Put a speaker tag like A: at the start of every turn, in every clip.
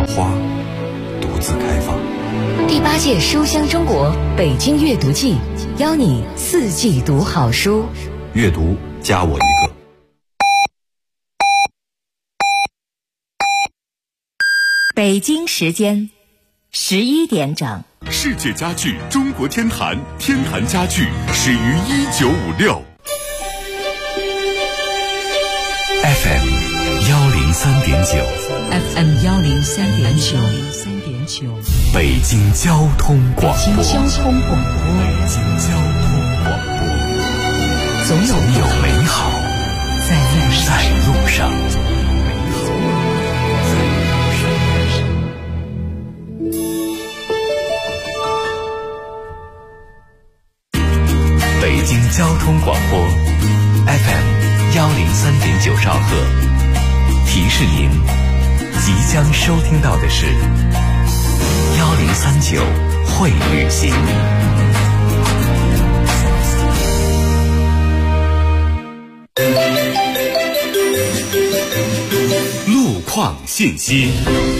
A: 花独自开放。
B: 第8届书香中国北京阅读季，邀你4季读好书。
A: 阅读加我一个。
B: 北京时间11点整。
C: 世界家具中国天坛，天坛家具始于1956。
A: FM 103.9
B: FM 103.9
A: 北京交通广播。
B: 北京交通广播。总有美好在路上。
A: 北京交通广播 FM 103.9兆赫，提示您即将收听到的是1039会旅行。
C: 路况信息。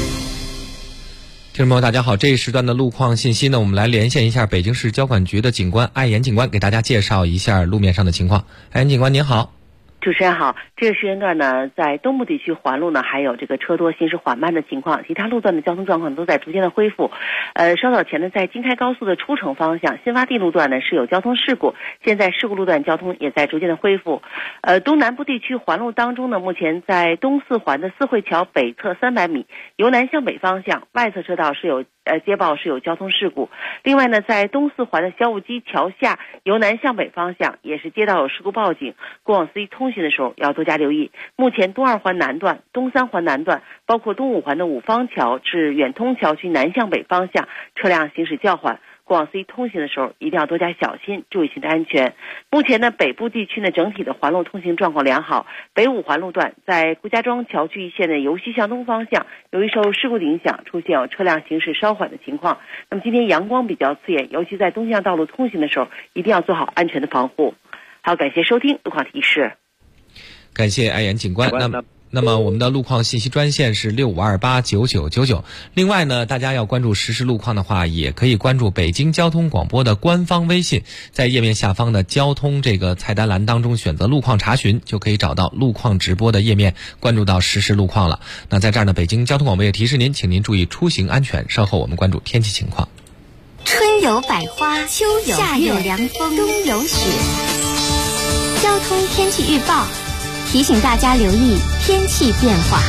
D: 听众朋友大家好，这一时段的路况信息呢，我们来连线一下北京市交管局的警官艾岩警官，给大家介绍一下路面上的情况。艾岩警官您好。
E: 主持人好，这个时间段呢，在东部地区环路呢，还有这个车多行驶缓慢的情况，其他路段的交通状况都在逐渐的恢复。稍早前呢，在京开高速的出城方向新发地路段呢是有交通事故，现在事故路段交通也在逐渐的恢复。东南部地区环路当中呢，目前在东四环的四惠桥北侧300米，由南向北方向外侧车道是有接报是有交通事故。另外呢，在东四环的小武基桥下由南向北方向也是接到有事故报警，过往司机通行的时候要多加留意。目前东2环南段、东3环南段，包括东5环的五方桥至远通桥区南向北方向车辆行驶较缓，过往司机通行的时候一定要多加小心，注意行车安全。目前呢，北部地区呢整体的环路通行状况良好。北5环路段在顾家庄桥区一线的由西向东方向，由于受事故的影响，出现有车辆行驶稍缓的情况。那么今天阳光比较刺眼，尤其在东向道路通行的时候，一定要做好安全的防护。好，感谢收听路况提示。
D: 感谢艾岩警官。那么我们的路况信息专线是65289999。另外呢，大家要关注实时路况的话，也可以关注北京交通广播的官方微信，在页面下方的交通这个菜单栏当中选择路况查询，就可以找到路况直播的页面，关注到实时路况了。那在这儿呢，北京交通广播也提示您，请您注意出行安全。稍后我们关注天气情况。
F: 春有百花，秋有夏有凉风，冬有雪。交通天气预报提醒大家留意天气变化。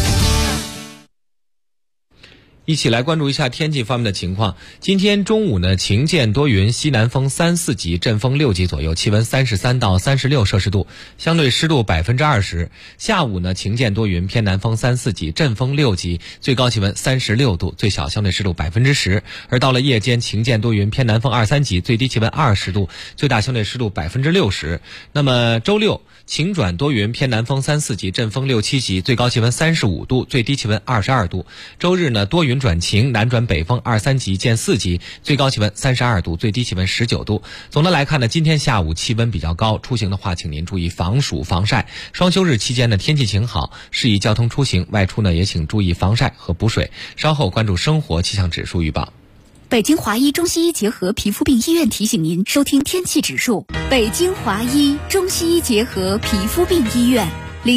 D: 一起来关注一下天气方面的情况。今天中午呢，晴间多云，西南风3、4级，阵风6级左右，气温33到36摄氏度，相对湿度20%。下午呢，晴间多云，偏南风3、4级，阵风6级，最高气温36度，最小相对湿度10%。而到了夜间，晴间多云，偏南风2、3级，最低气温20度，最大相对湿度60%。那么周六晴转多云，偏南风3、4级，阵风6、7级，最高气温35度，最低气温22度。周日呢，多云转晴，南转北风2、3级见4级，最高气温32度，最低气温19度。总的来看呢，今天下午气温比较高，出行的话请您注意防暑防晒。双休日期间呢，天气晴好，适宜交通出行，外出呢也请注意防晒和补水。稍后关注生活气象指数预报。
G: 北京华医中西医结合皮肤病医院提醒您收听天气指数。北京华医中西医结合皮肤病医院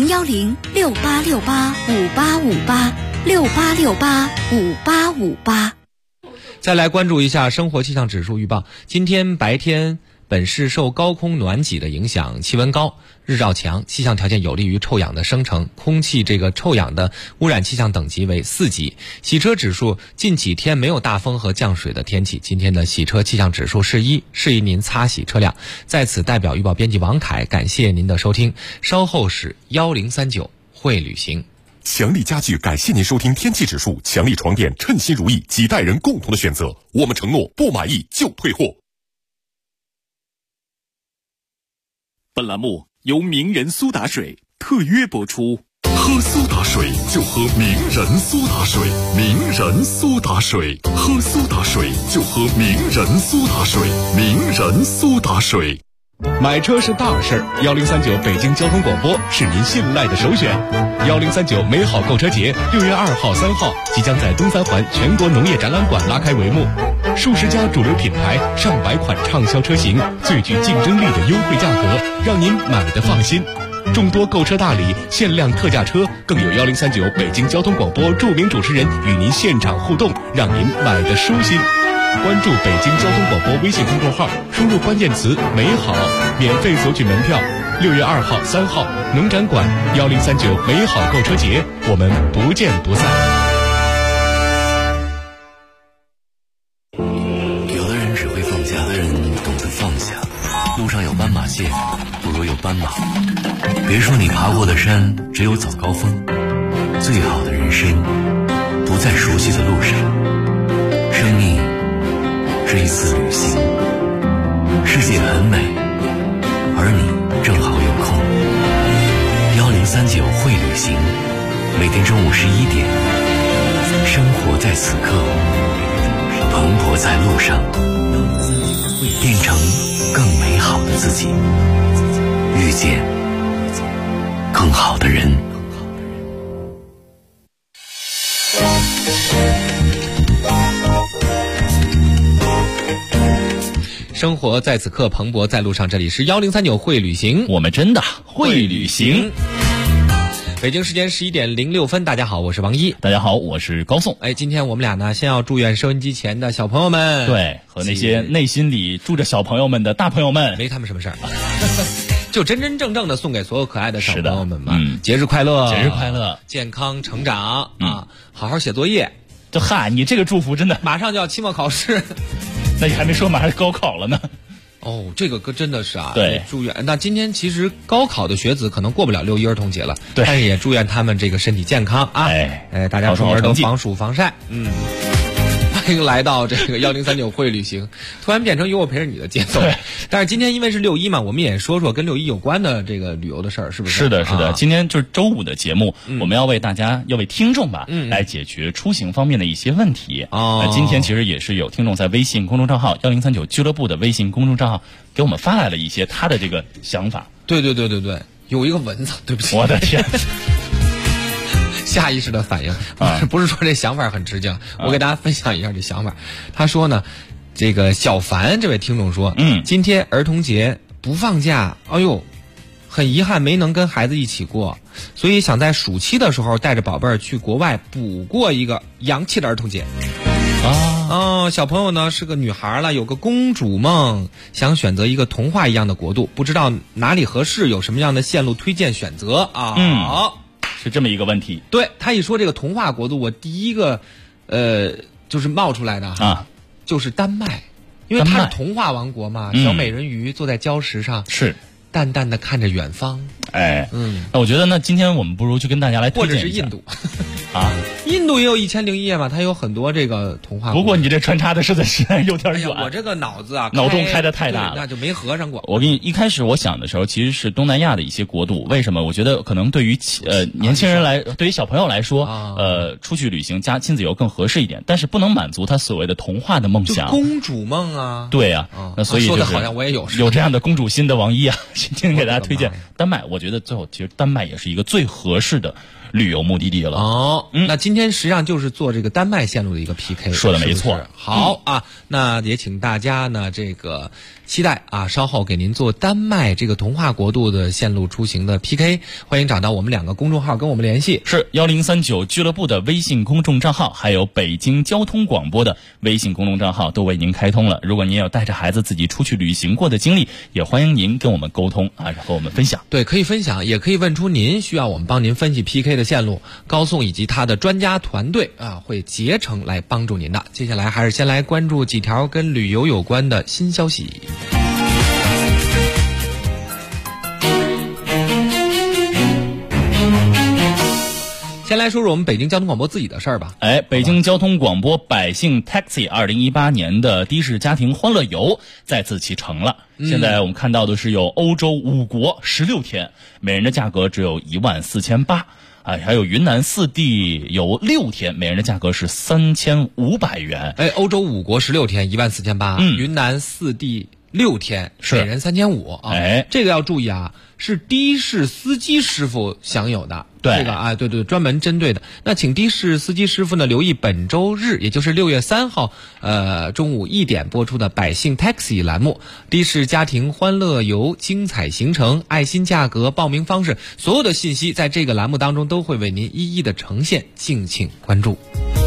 G: ，01068685858，68685858。
D: 再来关注一下生活气象指数预报。今天白天本市受高空暖挤的影响，气温高，日照强，气象条件有利于臭氧的生成，空气这个臭氧的污染气象等级为4级。洗车指数近几天没有大风和降水的天气，今天的洗车气象指数是1，适宜您擦洗车辆。在此代表预报编辑王凯感谢您的收听，稍后是1039会旅行。
C: 强力家具感谢您收听天气指数，强力床垫称心如意，几代人共同的选择，我们承诺不满意就退货。本栏目由名人苏打水特约播出。喝苏打水就喝名人苏打水，名人苏打水，喝苏打水就喝名人苏打水，名人苏打水。
H: 买车是大事，1039北京交通广播是您信赖的首选。1039美好购车节6月2号、3号即将在东三环全国农业展览馆拉开帷幕，数十家主流品牌、上百款畅销车型，最具竞争力的优惠价格，让您买得放心。众多购车大礼、限量特价车，更有1039北京交通广播著名主持人与您现场互动，让您买得舒心。关注北京交通广播微信公众号，输入关键词“美好”，免费索取门票。6月2号、3号，农展馆1039美好购车节，我们不见不散。
A: 有的人只会放假，有的人懂得放下。路上有斑马线，不如有斑马。别说你爬过的山只有早高峰，最好的人生不在熟悉的路上。生命是一次旅行，世界很美，而你正好有空。1039会旅行，每天中午11点，生活在此刻，蓬勃在路上，变成更美好的自己，遇见更好的人。
D: 生活在此刻，蓬勃在路上。这里是1039会旅行，
I: 我们真的会旅行。
D: 北京时间11点06分，大家好，我是王一。
I: 大家好，我是高颂。
D: 今天我们俩呢，先要祝愿收音机前的小朋友们，
I: 对，和那些内心里住着小朋友们的大朋友们，
D: 没他们什么事儿。就真真正正的送给所有可爱的小朋友们嘛，节日快乐，
I: 节日快乐，
D: 健康成长啊，好好写作业。
I: 就嗨，你这个祝福真的，
D: 马上就要期末考试。
I: 那你还没说马上高考了呢。
D: 哦，这个真的是啊，
I: 对，
D: 祝愿。那今天其实高考的学子可能过不了6一儿童节了，
I: 对，
D: 但是也祝愿他们这个身体健康啊，大家出门都防暑防晒。欢迎来到这个1039会旅行，突然变成有我陪着你的节奏。
I: 对，
D: 但是今天因为是6一嘛，我们也说说跟6一有关的这个旅游的事儿，是不是？
I: 是的，是的。今天就是周五的节目，我们要为大家，要为听众吧，来解决出行方面的一些问题。今天其实也是有听众在微信公众账号1039俱乐部的微信公众账号给我们发来了一些他的这个想法。
D: 对，有一个蚊子，对不起，
I: 我的天。
D: 下意识的反应不是说这想法很直接，我给大家分享一下这想法。他说呢，这个小凡这位听众说，今天儿童节不放假，哎呦，很遗憾没能跟孩子一起过，所以想在暑期的时候带着宝贝儿去国外补过一个洋气的儿童节。小朋友呢是个女孩了，有个公主梦，想选择一个童话一样的国度，不知道哪里合适，有什么样的线路推荐选择啊？
I: 是这么一个问题。
D: 对，他一说这个童话国度，我第一个就是冒出来的就是丹麦，因为它是童话王国嘛，小美人鱼坐在礁石上，
I: 是
D: 淡淡的看着远方。
I: 那我觉得呢，今天我们不如去跟大家来推荐一下，
D: 或者是印度印度也有1001夜嘛，它有很多这个童话。
I: 不过你这穿插的实在是有点远，
D: 我这个脑子
I: 脑洞开得太大了，
D: 那就没合上过。
I: 我给你一开始我想的时候，其实是东南亚的一些国度。为什么？我觉得可能对于年轻人对于小朋友来说，出去旅行加亲子游更合适一点，但是不能满足他所谓的童话的梦想，
D: 公主梦啊。
I: 对啊，那所以
D: 说的好像我也有
I: 这样的公主心的王一啊，今天给大家推荐丹麦。我觉得最后其实丹麦也是一个最合适的旅游目的地了。
D: 那今天实际上就是做这个丹麦线路的一个 PK，
I: 说的没错。
D: 是好那也请大家呢这个期待稍后给您做丹麦这个童话国度的线路出行的 PK。欢迎找到我们2个公众号跟我们联系，
I: 是1039俱乐部的微信公众账号，还有北京交通广播的微信公众账号都为您开通了。如果您有带着孩子自己出去旅行过的经历，也欢迎您跟我们沟通然后我们分享。
D: 对，可以分享，也可以问出您需要我们帮您分析 PK 的线路，高颂以及他的专家团队会竭诚来帮助您的。接下来还是先来关注几条跟旅游有关的新消息。先来说说我们北京交通广播自己的事儿吧。
I: 北京交通广播百姓 Taxi 2018年的的士家庭欢乐游再次启程了。现在我们看到的是有欧洲5国16天，每人的价格只有14800。还有云南4地游6天，每人的价格是3500元。
D: 欧洲5国16天14800，云南4地 6天，每人3500啊。这个要注意啊，是的士司机师傅享有的。
I: 对，
D: 这个啊，对，专门针对的。那请的士司机师傅呢留意本周日，也就是6月3号，中午1点播出的百姓 Taxi 栏目，的士家庭欢乐游精彩行程、爱心价格、报名方式，所有的信息在这个栏目当中都会为您一一的呈现，敬请关注。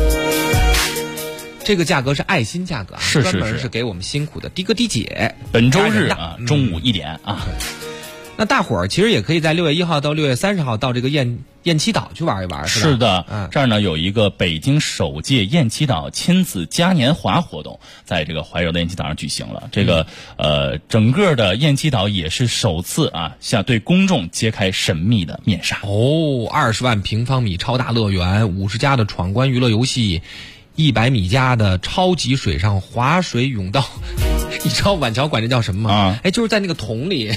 D: 这个价格是爱心价格啊，专门是给我们辛苦的的哥的姐。
I: 本周日啊，中午1点啊。
D: 那大伙儿其实也可以在6月1号到6月30号到这个雁栖岛去玩一玩，是吧？
I: 是的，这儿呢有一个北京首届雁栖岛亲子嘉年华活动，在这个怀柔的雁栖岛上举行了。这个整个的雁栖岛也是首次啊，向对公众揭开神秘的面纱。
D: 20万平方米超大乐园，50家的闯关娱乐游戏，100米加的超级水上滑水甬道。你知道晚桥管这叫什么吗？就是在那个桶里。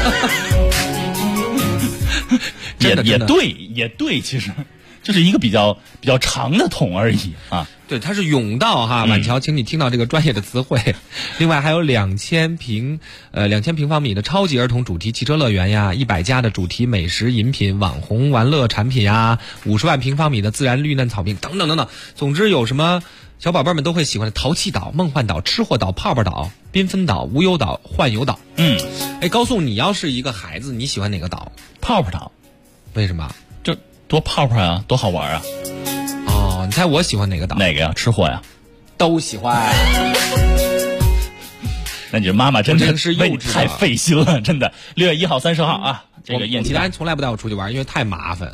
I: 也对，其实就是一个比较长的桶而已啊。
D: 对，它是甬道哈，晚桥，请你听到这个专业的词汇。另外还有2000平方米的超级儿童主题汽车乐园呀，100家的主题美食饮品网红玩乐产品呀，50万平方米的自然绿嫩草坪等等等等。总之有什么小宝贝们都会喜欢的淘气岛、梦幻岛、吃货岛、泡泡岛、缤纷岛、无忧岛、幻游岛。高颂，你要是一个孩子，你喜欢哪个岛？
I: 泡泡岛。
D: 为什么？
I: 这多泡泡啊，多好玩啊！
D: 你猜我喜欢哪个岛？
I: 哪个呀？吃货呀？
D: 都喜欢。
I: 那你这妈妈真的
D: 是幼稚，
I: 太费心了，真的。6月1号、30号啊，这个雁栖岛。
D: 我家从来不带我出去玩，因为太麻烦。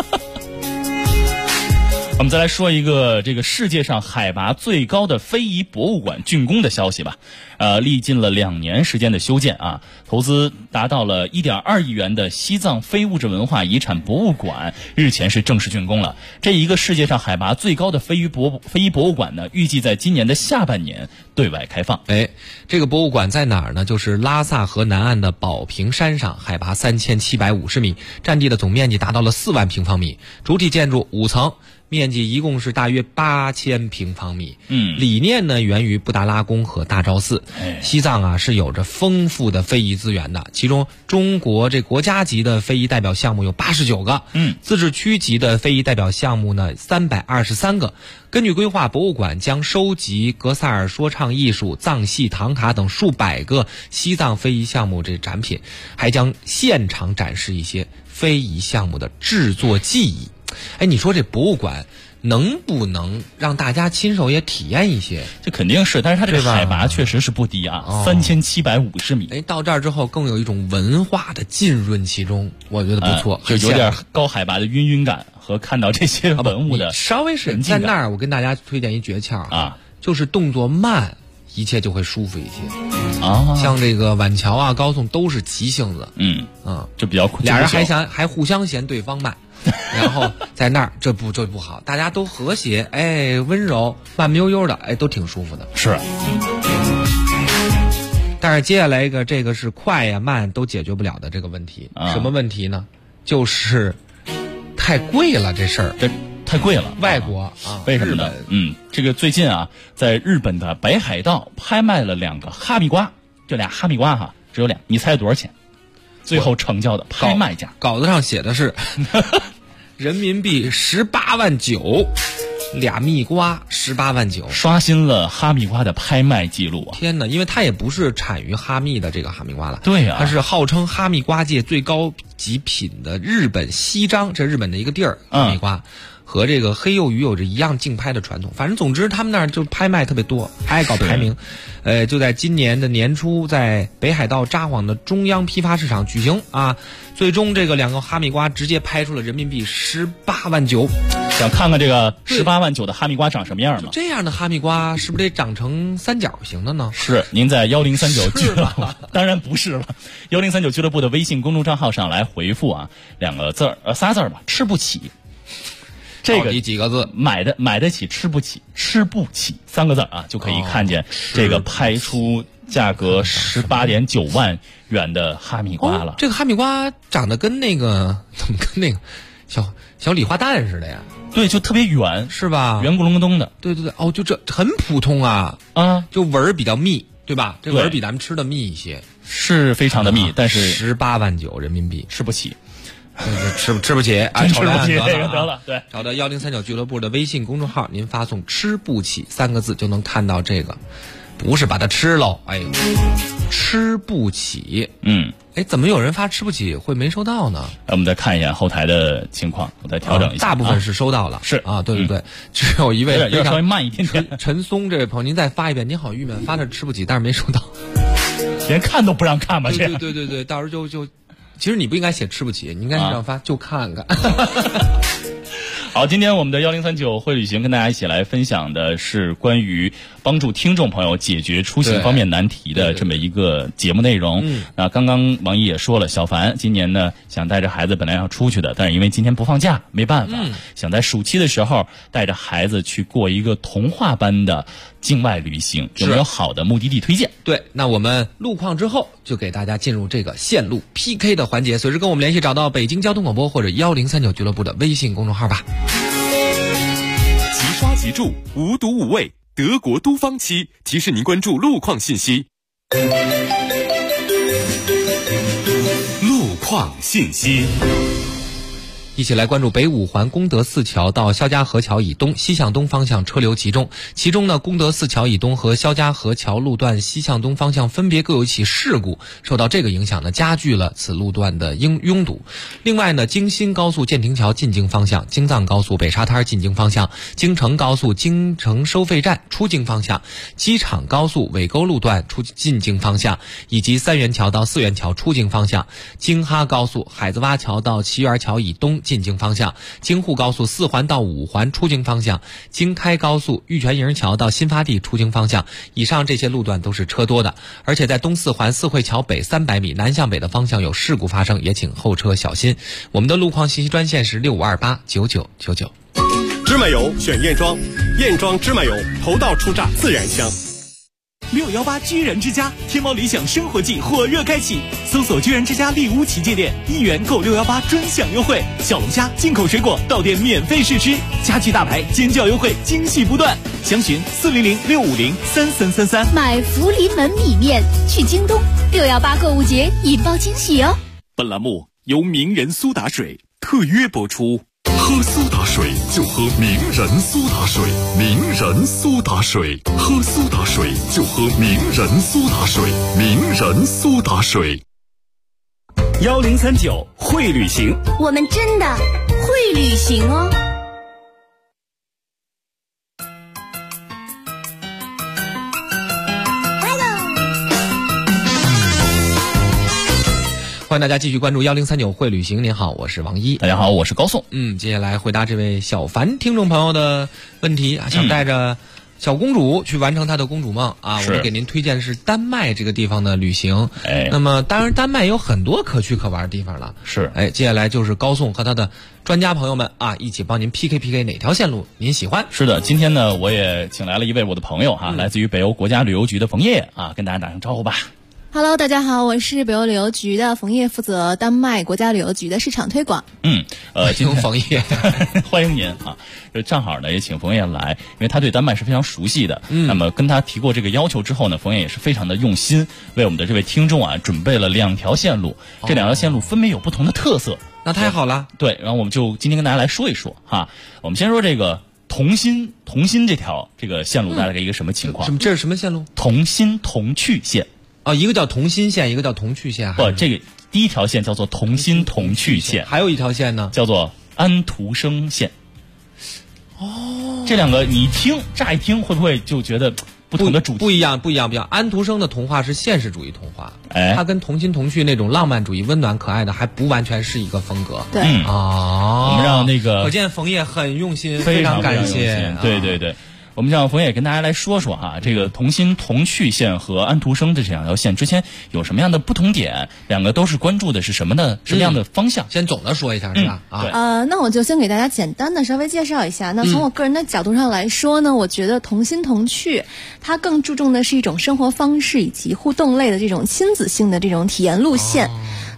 I: 我们再来说一个这个世界上海拔最高的非遗博物馆竣工的消息吧。历经了2年时间的修建啊，投资达到了1.2亿元的西藏非物质文化遗产博物馆日前是正式竣工了。这一个世界上海拔最高的非遗博物馆呢，预计在今年的下半年对外开放。
D: 这个博物馆在哪儿呢？就是拉萨河南岸的宝瓶山上，海拔3750米，占地的总面积达到了4万平方米，主体建筑5层。面积一共是大约8000平方米。理念呢源于布达拉宫和大昭寺。西藏啊是有着丰富的非遗资源的，其中中国这国家级的非遗代表项目有89个，自治区级的非遗代表项目呢323个。根据规划，博物馆将收集格萨尔说唱艺术、藏戏、唐卡等数百个西藏非遗项目这展品，还将现场展示一些非遗项目的制作技艺。你说这博物馆能不能让大家亲手也体验一些？
I: 这肯定是，但是它这个海拔确实是不低啊，3750米。
D: 到这儿之后更有一种文化的浸润其中，我觉得不错，
I: 就有点高海拔的晕感和看到这些文物的
D: 稍微是在那儿。我跟大家推荐一诀窍啊，就是动作慢，一切就会舒服一些啊。像这个晚桥啊、高颂都是急性子，
I: 就比较苦，
D: 俩人还互相嫌对方慢。然后在那儿这不好，大家都和谐，温柔，慢悠悠的，都挺舒服的。
I: 是。
D: 但是接下来这个是快呀慢都解决不了的这个问题。什么问题呢？就是太贵了，这事儿
I: 这太贵了。
D: 外国啊，
I: 为什么呢？这个最近啊，在日本的北海道拍卖了2个哈密瓜，这俩哈密瓜哈只有2，你猜多少钱？最后成交的拍卖价，
D: 稿子上写的是人民币18万9，俩蜜瓜18万9，
I: 刷新了哈密瓜的拍卖记录啊！
D: 天哪，因为它也不是产于哈密的这个哈密瓜了，
I: 对啊，
D: 它是号称哈密瓜界最高级品的日本西张，这日本的一个地儿哈密瓜。和这个黑幼鱼有着一样竞拍的传统，反正总之他们那儿就拍卖特别多，爱搞排名。就在今年的年初，在北海道札幌的中央批发市场举行啊，最终这个2个哈密瓜直接拍出了人民币18万9。
I: 想看看这个18万9的哈密瓜长什么样吗？
D: 这样的哈密瓜是不是得长成三角形的呢？
I: 是，您在1039俱乐部，当然不是了。1039俱乐部的微信公众账号上来回复啊，2个字仨字吧，吃不起。这个
D: 几个字？
I: 买得起，吃不起，3个字啊，就可以看见这个拍出价格18.9万元的哈密瓜了。
D: 这个哈密瓜长得跟那个怎么跟那个小礼花弹似的呀？
I: 对，就特别圆，
D: 是吧？
I: 圆咕隆咚的。
D: 对，就这很普通啊，就纹儿比较密。 对吧？这个饵比咱们吃的密一些，
I: 是非常的密，但是
D: 18.9万人民币
I: 吃不起。
D: 吃不起啊！
I: 吃不起这个得了，对，
D: 找到1039俱乐部的微信公众号，您发送"吃不起"3个字就能看到这个，不是把它吃喽，哎，吃不起，怎么有人发吃不起会没收到呢？
I: 我们再看一眼后台的情况，我再调整一下，
D: 大部分是收到了，
I: 是
D: 啊，对，只有一位
I: 要稍微慢一点点，
D: 陈松这位朋友，您再发一遍，您好郁闷，发的吃不起，但是没收到，
I: 连看都不让看吧？这
D: 对，到时候就。其实你不应该写吃不起，你应该是这样发，就看看。
I: 好，今天我们的1039会旅行跟大家一起来分享的是关于帮助听众朋友解决出行方面难题的这么一个节目内容。那刚刚王毅也说了，小凡今年呢想带着孩子本来要出去的，但是因为今天不放假，没办法，想在暑期的时候带着孩子去过一个童话般的境外旅行，有没有好的目的地推荐？
D: 对，那我们路况之后就给大家进入这个线路 PK 的环节，随时跟我们联系，找到北京交通广播或者1039俱乐部的微信公众号吧。
C: 即刷即住，无毒无味，德国都方漆提示您关注路况信息。路况信息。
D: 一起来关注北五环功德寺桥到肖家河桥以东西向东方向车流集中，其中呢，功德寺桥以东和肖家河桥路段西向东方向分别各有一起事故，受到这个影响呢，加剧了此路段的拥堵。另外呢，京新高速建亭桥进京方向、京藏高速北沙滩进京方向、京承高速京承收费站出京方向、机场高速尾沟路段进京方向，以及三元桥到四元桥出京方向、京哈高速海子洼桥到齐园桥以东进京方向、京沪高速4环到5环出京方向、京开高速玉泉营桥到新发地出京方向，以上这些路段都是车多的，而且在东四环四惠桥北300米南向北的方向有事故发生，也请后车小心。我们的路况信息专线是65289999。
J: 芝麻油选燕庄，燕庄芝麻油头道出榨自然香。
K: 618居然之家天猫理想生活季火热开启，搜索居然之家丽屋旗舰店，1元购618专享优惠，小龙虾、进口水果到店免费试吃，家具大牌尖叫优惠，惊喜不断。详询400-650-3333。
G: 买福临门米面去京东，618购物节引爆惊喜哦。
C: 本栏目由名人苏打水特约播出。
H: 喝苏打水就喝名人苏打水，名人苏打水，喝苏打水就喝名人苏打水，名人苏打水。
J: 1039会旅行，
F: 我们真的会旅行哦。
D: 欢迎大家继续关注1039会旅行。您好，我是王一。
I: 大家好，我是高颂。
D: 接下来回答这位小凡听众朋友的问题啊，想带着小公主去完成她的公主梦啊，我们给您推荐的是丹麦这个地方的旅行。那么当然丹麦有很多可去可玩的地方了。
I: 是，
D: 接下来就是高颂和他的专家朋友们啊，一起帮您 PK 哪条线路您喜欢。
I: 是的，今天呢我也请来了一位我的朋友哈，来自于北欧国家旅游局的冯烨啊，跟大家打声招呼吧。
L: Hello， 大家好，我是北欧旅游局的冯烨，负责丹麦国家旅游局的市场推广。
I: 今天
D: 冯烨
I: 欢迎您啊！正好呢，也请冯烨来，因为他对丹麦是非常熟悉的。那么跟他提过这个要求之后呢，冯烨也是非常的用心，为我们的这位听众啊准备了2条线路，这2条线路分别有不同的特色。
D: 那太好了。
I: 对，然后我们就今天跟大家来说一说哈。我们先说这个同心这条这个线路大概一个什么情况？
D: 这是什么线路？
I: 同心同去线。
D: 一个叫同心线，一个叫同去线。
I: 不，这个第一条线叫做同心同去线，
D: 还有一条线呢，
I: 叫做安徒生线。这两个你乍一听会不会就觉得不同的主题？
D: 不一样。安徒生的童话是现实主义童话，它跟同心同去那种浪漫主义、温暖可爱的还不完全是一个风格。
L: 对
I: 我们让那个
D: 可见冯烨很用心，
I: 非
D: 常感谢。
I: 对。我们让冯烨跟大家来说说哈，这个同心同去线和安徒生的这2条线之间有什么样的不同点？两个都是关注的是什么样的方向？
D: 先总的说一下是吧？
L: 那我就先给大家简单的稍微介绍一下。那从我个人的角度上来说呢，我觉得同心同去，它更注重的是一种生活方式以及互动类的这种亲子性的这种体验路线。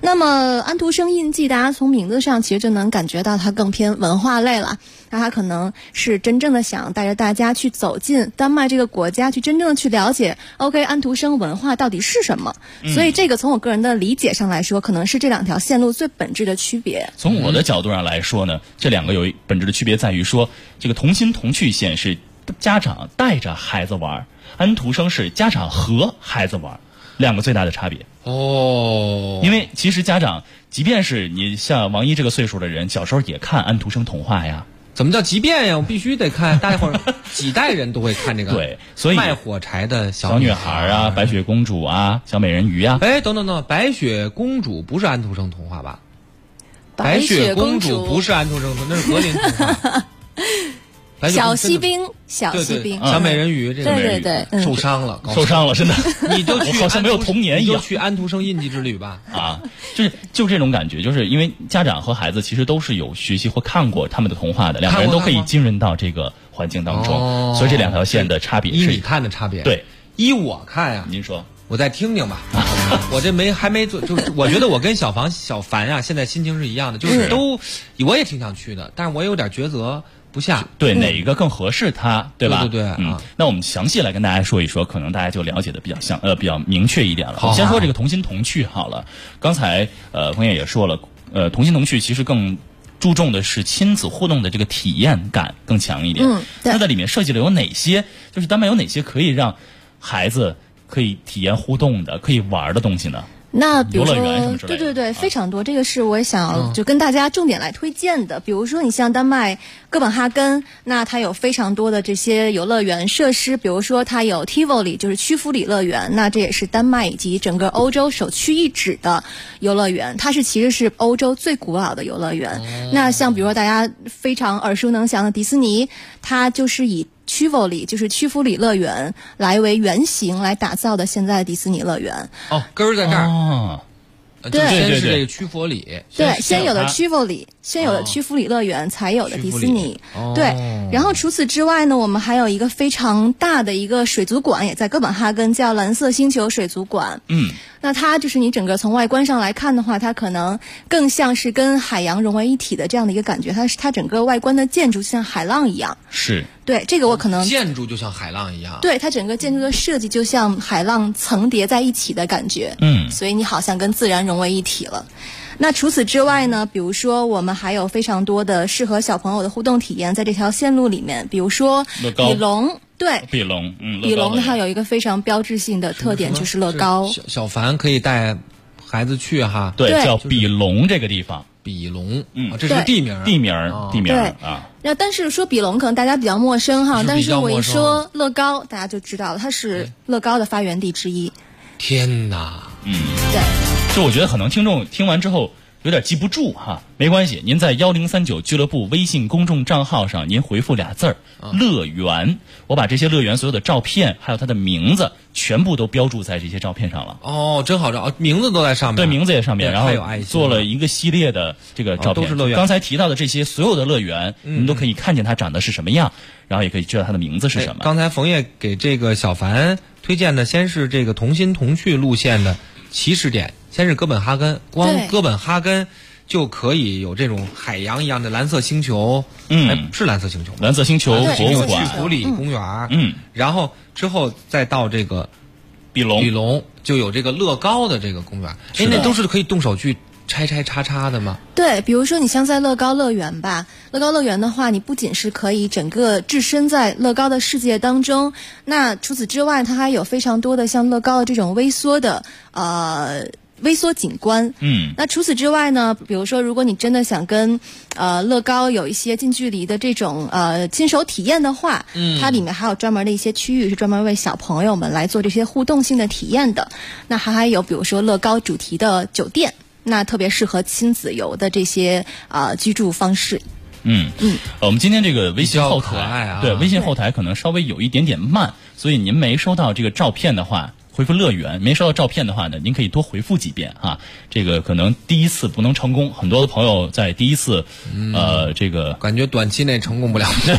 L: 那么安徒生印记，大家从名字上其实就能感觉到它更偏文化类了。那它可能是真正的想带着大家去走进丹麦这个国家，去真正的去了解 OK 安徒生文化到底是什么。所以这个从我个人的理解上来说，可能是这两条线路最本质的区别。
I: 从我的角度上来说呢，这两个有本质的区别在于说，这个童心童趣线是家长带着孩子玩，安徒生是家长和孩子玩，两个最大的差别。因为其实家长，即便是你像王一这个岁数的人，小时候也看安徒生童话呀。
D: 怎么叫即便呀？我必须得看，大伙儿几代人都会看这个。
I: 对，所以
D: 卖火柴的
I: 小女孩啊，白雪公主啊，小美人鱼啊。
D: 等，白雪公主不是安徒生童话吧？白雪公主不是安徒生童话，那是格林童话。
L: 小锡兵，小
D: 美人鱼，这个
L: 对，
I: 受伤了，真的。
D: 你就去
I: 好像没有童年一样，
D: 就去安徒生印记之旅吧。
I: 就这种感觉，就是因为家长和孩子其实都是有学习或看过他们的童话的，两个人都可以浸润到这个环境当中，所以这两条线的差别是
D: 你看的差别。
I: 对，
D: 依我看呀，
I: 您说，
D: 我再听听吧。我这还没做，就是我觉得我跟小凡啊，现在心情是一样的，就是我也挺想去的，但是我有点抉择不下。
I: 对，哪一个更合适他，对吧？
D: 对。
I: 那我们详细来跟大家说一说，可能大家就了解的比较明确一点了。我先说这个童心童趣好了。刚才冯燕也说了，童心童趣其实更注重的是亲子互动的这个体验感更强一点。那在里面设计了有哪些，就是丹麦有哪些可以让孩子可以体验互动的、可以玩的东西呢？
L: 那比如说，
I: 游乐园什么之类的，
L: 对，非常多。这个是我也想就跟大家重点来推荐的。比如说，你像丹麦哥本哈根，那它有非常多的这些游乐园设施。比如说，它有 Tivoli， 就是屈服里乐园，那这也是丹麦以及整个欧洲首屈一指的游乐园。它其实是欧洲最古老的游乐园。那像比如说大家非常耳熟能详的迪士尼，它就是以Tivoli， 就是屈服里乐园来为原型来打造的现在的迪士尼乐园。
D: 根儿在这儿。
L: 对，
D: 先是这个屈服里，
L: 对，先有的屈服里，先有的屈服里乐园，才有的迪士尼。对，然后除此之外呢，我们还有一个非常大的一个水族馆，也在哥本哈根，叫蓝色星球水族馆。那它就是你整个从外观上来看的话，它可能更像是跟海洋融为一体的这样的一个感觉。它整个外观的建筑像海浪一样。
I: 是。
L: 对，这个我可能
D: 建筑就像海浪一样。
L: 对，它整个建筑的设计就像海浪层叠在一起的感觉。所以你好像跟自然融为一体了。那除此之外呢，比如说我们还有非常多的适合小朋友的互动体验在这条线路里面，比如说比龙。对，
I: 比龙，
L: 比龙它有一个非常标志性的特点，就是乐高。
D: 小凡可以带孩子去哈。
I: 对，叫比龙这个地方。
D: 比龙，这是地名。
L: 对啊。那但是说比龙可能大家比较陌生哈，但是我一说乐高，大家就知道了，它是乐高的发源地之一。
D: 天哪！
L: 对。
I: 就我觉得可能听众听完之后有点记不住哈，没关系，您在1039俱乐部微信公众账号上，您回复俩字儿乐园，我把这些乐园所有的照片还有它的名字全部都标注在这些照片上了。
D: 真好找，名字都在上面。
I: 对，名字也上面，然后做了一个系列的这个照片，
D: 都是乐园。
I: 刚才提到的这些所有的乐园，您都可以看见它长得是什么样，然后也可以知道它的名字是什么。
D: 刚才冯烨给这个小凡推荐的，先是这个童心童趣路线的起始点，先是哥本哈根，光哥本哈根就可以有这种海洋一样的蓝色星球，是蓝色星球吗？
I: 蓝色星球博物馆、
D: 屈服里公园，然后之后再到这个
I: 比龙
D: 就有这个乐高的这个公园，那都是可以动手去拆叉的吗？
L: 对，比如说你像在乐高乐园吧，乐高乐园的话，你不仅是可以整个置身在乐高的世界当中，那除此之外，它还有非常多的像乐高的这种微缩景观。那除此之外呢，比如说如果你真的想跟乐高有一些近距离的这种亲手体验的话，它里面还有专门的一些区域是专门为小朋友们来做这些互动性的体验的。那还有比如说乐高主题的酒店，那特别适合亲子游的这些居住方式。
I: 我们今天这个微信后台
D: 对
I: 微信后台可能稍微有一点点慢，所以您没收到这个照片的话，回复乐园；没收到照片的话呢，您可以多回复几遍啊。这个可能第一次不能成功，很多的朋友在第一次这个
D: 感觉短期内成功不了。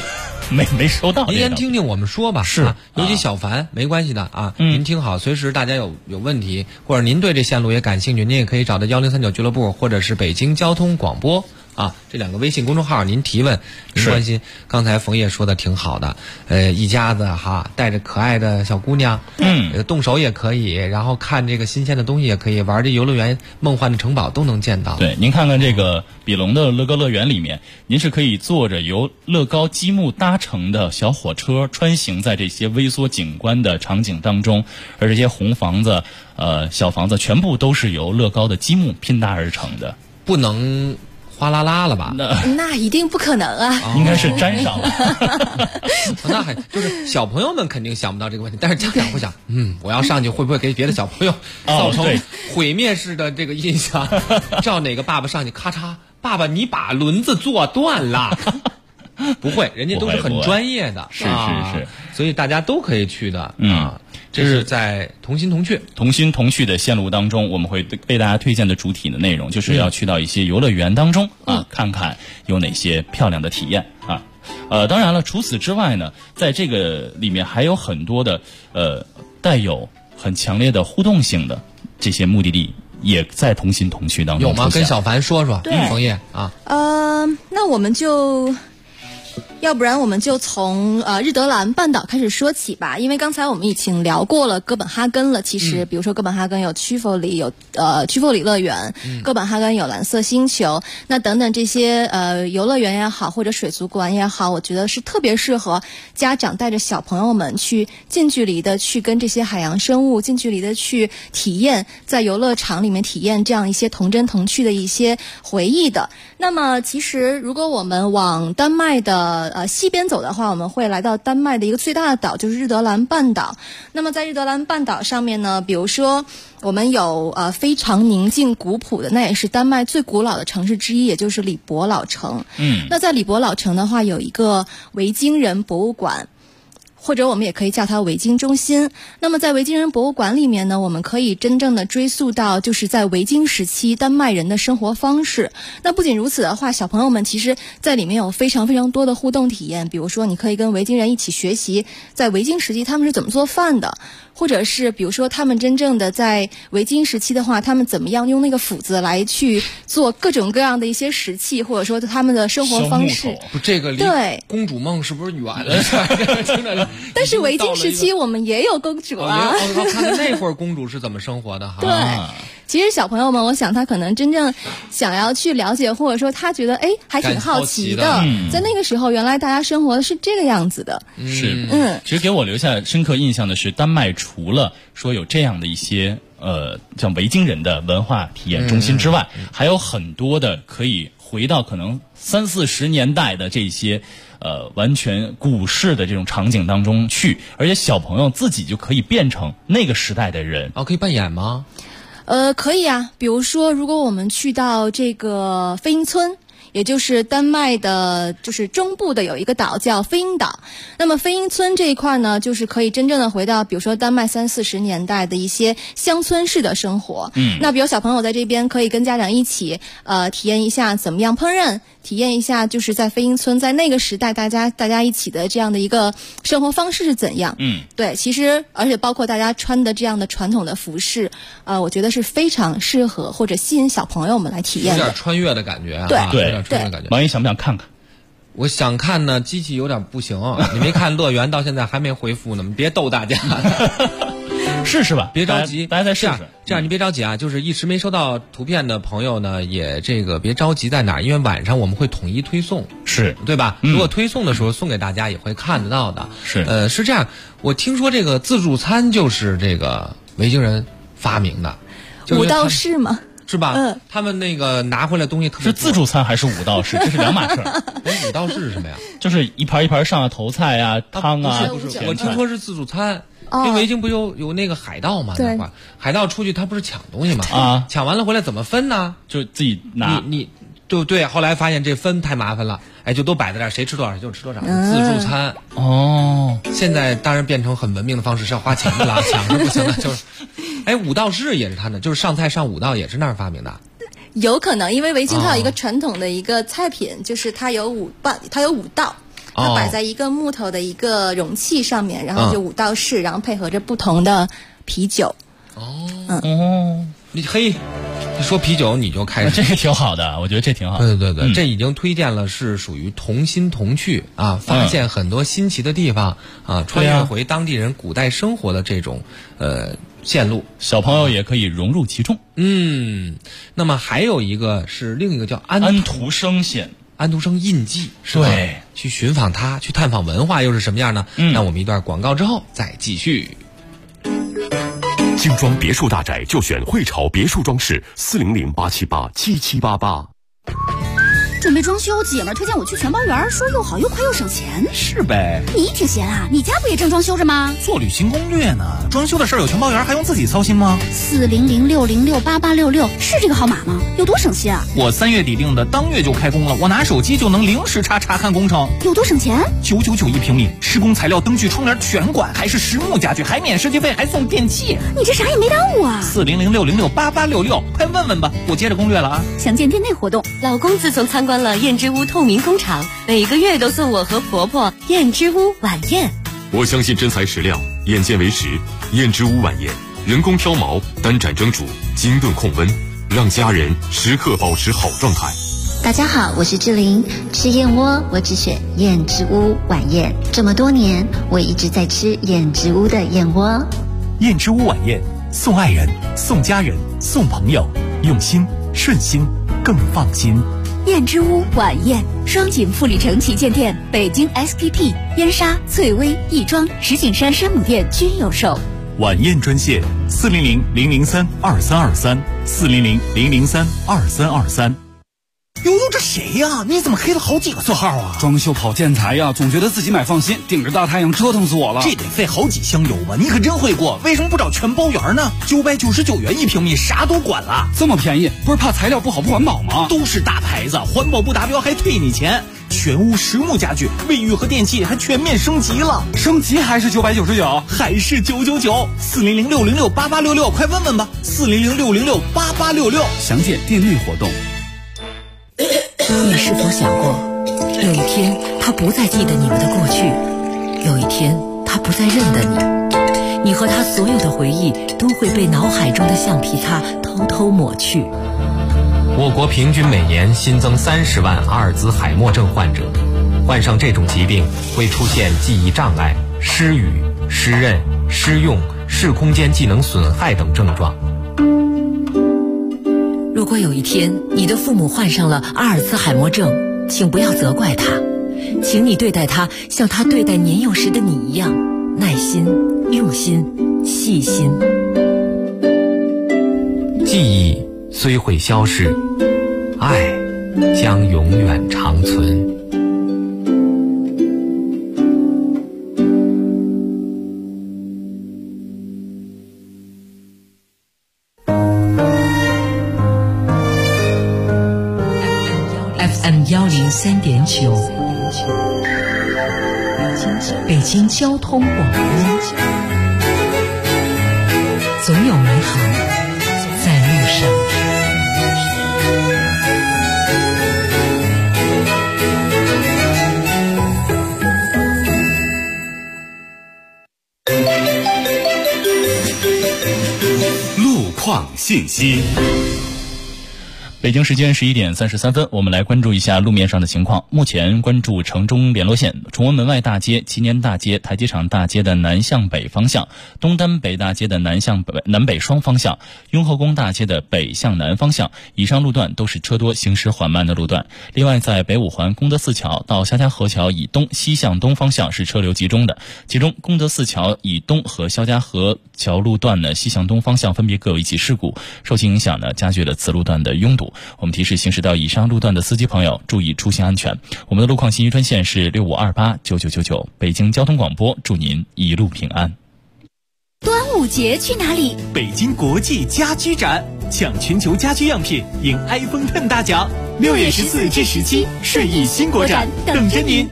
I: 没收到。
D: 您先听听我们说吧，
I: 是，
D: 尤其小凡没关系的啊，您听好，随时大家有问题，或者您对这线路也感兴趣，您也可以找到1039俱乐部或者是北京交通广播。这2个微信公众号您提问您关心。刚才冯烨说的挺好的，一家子带着可爱的小姑娘，动手也可以，然后看这个新鲜的东西也可以，玩这游乐园梦幻的城堡都能见到。
I: 对，您看看这个比隆的乐高乐园里面，您是可以坐着由乐高积木搭成的小火车穿行在这些微缩景观的场景当中，而这些红房子小房子全部都是由乐高的积木拼搭而成的。
D: 不能哗啦啦了吧？
L: 那一定不可能啊！
I: 应该是粘上了。
D: 那还就是小朋友们肯定想不到这个问题，但是家长会想，我要上去会不会给别的小朋友造成毁灭式的这个印象？照哪个爸爸上去咔嚓，爸爸你把轮子坐断了。不会，人家都是很专业的，
I: 是，
D: 所以大家都可以去的这是在同心同趣的线路当中，我们会为大家推荐的主体的内容，就是要去到一些游乐园当中看看有哪些漂亮的体验当然了，除此之外呢，在这个里面还有很多的带有很强烈的互动性的这些目的地，也在同心同趣当中。 有吗？跟小凡说说，冯烨
L: 那我们就。要不然我们就从日德兰半岛开始说起吧，因为刚才我们已经聊过了哥本哈根了。其实，比如说哥本哈根有屈佛里，有屈佛里乐园，哥本哈根有蓝色星球，那等等这些游乐园也好，或者水族馆也好，我觉得是特别适合家长带着小朋友们去近距离的去跟这些海洋生物近距离的去体验，在游乐场里面体验这样一些童真童趣的一些回忆的。那么，其实如果我们往丹麦的西边走的话，我们会来到丹麦的一个最大的岛，就是日德兰半岛。那么在日德兰半岛上面呢，比如说我们有非常宁静古朴的，那也是丹麦最古老的城市之一，也就是里伯老城。那在里伯老城的话，有一个维京人博物馆。或者我们也可以叫它维京中心。那么在维京人博物馆里面呢，我们可以真正的追溯到就是在维京时期丹麦人的生活方式。那不仅如此的话，小朋友们其实在里面有非常非常多的互动体验，比如说你可以跟维京人一起学习在维京时期他们是怎么做饭的，或者是比如说他们真正的在维京时期的话，他们怎么样用那个斧子来去做各种各样的一些石器，或者说他们的生活方式。
D: 不，这个离公主梦是不是远了？
L: 但是维京时期我们也有公主啊。
D: 看那会儿公主是怎么生活的哈。
L: 对。其实小朋友们，我想他可能真正想要去了解，或者说他觉得还挺好奇的。在那个时候，原来大家生活的是这个样子的。
I: 是，其实给我留下深刻印象的是，丹麦除了说有这样的一些像维京人的文化体验中心之外，还有很多的可以回到可能30-40年代的这些完全古式的这种场景当中去，而且小朋友自己就可以变成那个时代的人。
D: 可以扮演吗？
L: 可以啊，比如说，如果我们去到这个飞鹰村，也就是丹麦的，就是中部的有一个岛叫飞鹰岛。那么飞鹰村这一块呢，就是可以真正的回到，比如说丹麦30-40年代的一些乡村式的生活。那比如小朋友在这边可以跟家长一起，体验一下怎么样烹饪，体验一下就是在飞鹰村在那个时代大家一起的这样的一个生活方式是怎样。对，其实而且包括大家穿的这样的传统的服饰，我觉得是非常适合或者吸引小朋友们来体验的。
D: 有点穿越的感觉啊。
I: 对。王姨想不想看看？
D: 我想看呢，机器有点不行。你没看乐园到现在还没回复呢，别逗大家。
I: 试吧，
D: 别着急，
I: 大家再试试。
D: 这样你别着急啊，就是一时没收到图片的朋友呢，也这个别着急在哪儿，因为晚上我们会统一推送，
I: 是
D: 对吧？如果推送的时候送给大家也会看得到的。
I: 是
D: 是这样，我听说这个自助餐就是这个维京人发明的，
L: 武道士吗？
D: 是吧？他们那个拿回来东西特别
I: 是自助餐还是武道士？这是两码事。
D: 武道士是什么呀？
I: 就是一盘一盘上头菜啊、汤啊。
D: 不是，我听说是自助餐。因为维京不有那个海盗嘛？那块海盗出去他不是抢东西嘛？抢完了回来怎么分呢？
I: 就自己拿。
D: 你对不对？后来发现这分太麻烦了，就都摆在这儿，谁吃多少就吃多少。自助餐现在当然变成很文明的方式，是要花钱的了，抢是不行的。就是武道士也是他的，就是上菜上武道也是那儿发明的。
L: 有可能，因为维京它有一个传统的一个菜品，就是它有武道。 它摆在一个木头的一个容器上面，然后就5道式，然后配合着不同的啤酒。
D: 你说啤酒你就开始，
I: 这个挺好的，我觉得这挺好。
D: 对，这已经推荐了，是属于童心童趣啊，发现很多新奇的地方啊，穿越回当地人古代生活的这种线路，
I: 小朋友也可以融入其中。
D: 那么还有一个是另一个叫
I: 安徒生线。
D: 安徒生印记，是吧？
I: 对，
D: 去寻访它，去探访文化又是什么样呢？那我们一段广告之后再继续。
C: 精装别墅大宅就选汇潮别墅装饰，400-878-7788。
G: 准备装修，姐们儿推荐我去全包园，说又好又快又省钱。
K: 是呗，
G: 你挺闲啊，你家不也正装修着吗？
K: 做旅行攻略呢，装修的事儿有全包园，还用自己操心吗
G: ？400-606-8866是这个号码吗？有多省心啊？
K: 我3月底定的，当月就开工了，我拿手机就能零时查看工程。
G: 有多省钱
K: ？999一平米，施工材料、灯具、窗帘全管，还是实木家具，还免设计费，还送电器。
G: 你这啥也没耽误啊
K: ！400-606-8866，快问问吧，我接着攻略了啊！
G: 详见店内活动。
B: 老公自从参观了燕之屋透明工厂，每个月都送我和婆婆燕之屋晚宴。
C: 我相信真材实料，眼见为实。燕之屋晚宴，人工挑毛，单盏蒸煮，精炖控温，让家人时刻保持好状态。
M: 大家好，我是志玲，吃燕窝我只选燕之屋晚宴。这么多年，我一直在吃燕之屋的燕窝。
K: 燕之屋晚宴，送爱人，送家人，送朋友，用心顺心，更放心。
G: 燕之屋晚宴，双井富力城旗舰店、北京 SPP、燕莎、翠微、亦庄、石景山山姆店均有售。
K: 晚宴专线400-003-2323，400-003-2323。
N: 悠悠，这谁呀？你怎么黑了好几个色号啊？
O: 装修跑建材呀，总觉得自己买放心，顶着大太阳折腾死我了。
N: 这得费好几箱油吧？你可真会过，为什么不找全包园呢？999元一平米，啥都管了。
O: 这么便宜，不是怕材料不好不环保吗？
N: 都是大牌子，环保不达标还退你钱。全屋实木家具，卫浴和电器还全面升级了。
O: 升级还是999？
N: 还是999？400-606-8866，快问问吧。400-606-8866，
O: 详见店内活动。
P: 你是否想过，有一天他不再记得你们的过去，有一天他不再认得你，你和他所有的回忆都会被脑海中的橡皮擦偷偷抹去。
D: 我国平均每年新增30万阿尔兹海默症患者，患上这种疾病会出现记忆障碍、失语、失认、失用、视空间技能损害等症状。
P: 如果有一天你的父母患上了阿尔兹海默症，请不要责怪他，请你对待他像他对待年幼时的你一样，耐心、用心、细心。
D: 记忆虽会消逝，爱将永远长存。
P: 103.9，北京交通广播，总有美好在路上。
C: 路况信息。
I: 北京时间11:33，我们来关注一下路面上的情况。目前关注城中联络线崇文门外大街、祈年大街、台阶厂大街的南向北方向，东单北大街的南北双方向，雍和宫大街的北向南方向，以上路段都是车多行驶缓慢的路段。另外，在北五环功德寺桥到肖家河桥以东西向东方向是车流集中的，其中功德寺桥以东和肖家河桥路段呢西向东方向分别各有一起事故，受其影响呢加剧了此路段的拥堵。我们提示行驶到以上路段的司机朋友注意出行安全。我们的路况信息专线是65289999，北京交通广播，祝您一路平安。
G: 端午节去哪里？
K: 北京国际家居展，抢全球家居样品，赢 iPhone X 大奖。6月14至17，顺义新国展等着您。